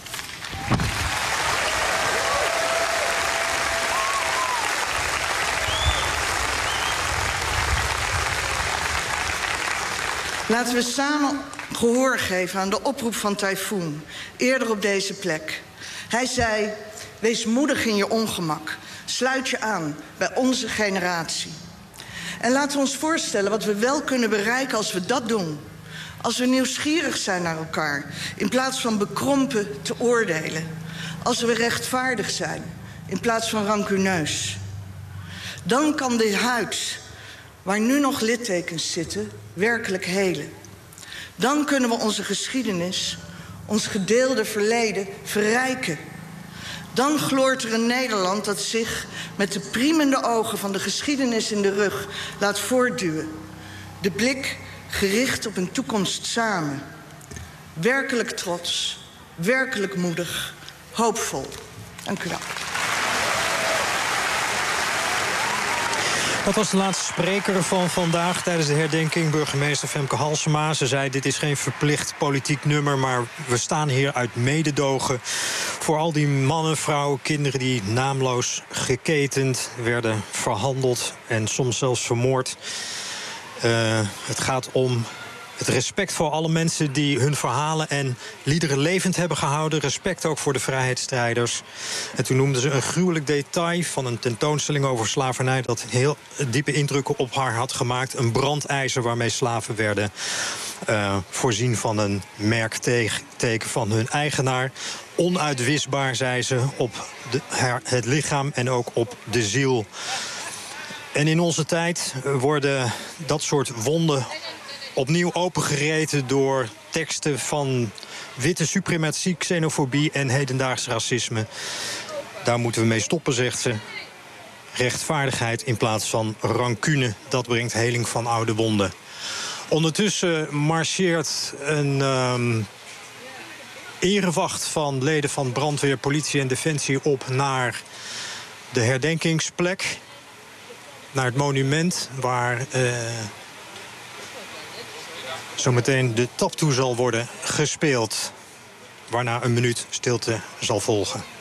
Speaker 16: Laten we samen gehoor geven aan de oproep van Typhoon, eerder op deze plek. Hij zei, wees moedig in je ongemak. Sluit je aan bij onze generatie. En laten we ons voorstellen wat we wel kunnen bereiken als we dat doen. Als we nieuwsgierig zijn naar elkaar, in plaats van bekrompen te oordelen. Als we rechtvaardig zijn, in plaats van rancuneus. Dan kan de huid, waar nu nog littekens zitten, werkelijk helen. Dan kunnen we onze geschiedenis, ons gedeelde verleden, verrijken. Dan gloort er een Nederland dat zich met de priemende ogen van de geschiedenis in de rug laat voortduwen. De blik gericht op een toekomst samen. Werkelijk trots, werkelijk moedig, hoopvol. Dank u wel.
Speaker 6: Dat was de laatste spreker van vandaag tijdens de herdenking, burgemeester Femke Halsema. Ze zei, dit is geen verplicht politiek nummer, maar we staan hier uit mededogen voor al die mannen, vrouwen, kinderen die naamloos geketend werden, verhandeld en soms zelfs vermoord. Uh, het gaat om het respect voor alle mensen die hun verhalen en liederen levend hebben gehouden. Respect ook voor de vrijheidsstrijders. En toen noemden ze een gruwelijk detail van een tentoonstelling over slavernij dat heel diepe indrukken op haar had gemaakt. Een brandijzer waarmee slaven werden uh, voorzien van een merkteken van hun eigenaar. Onuitwisbaar, zei ze, op de, het lichaam en ook op de ziel. En in onze tijd worden dat soort wonden opnieuw opengereten door teksten van witte suprematie, xenofobie en hedendaags racisme. Daar moeten we mee stoppen, zegt ze. Rechtvaardigheid in plaats van rancune, dat brengt heling van oude wonden. Ondertussen marcheert een um, erewacht van leden van brandweer, politie en defensie op naar de herdenkingsplek. Naar het monument waar Uh, zometeen de taptoe zal worden gespeeld. waarna een minuut stilte zal volgen.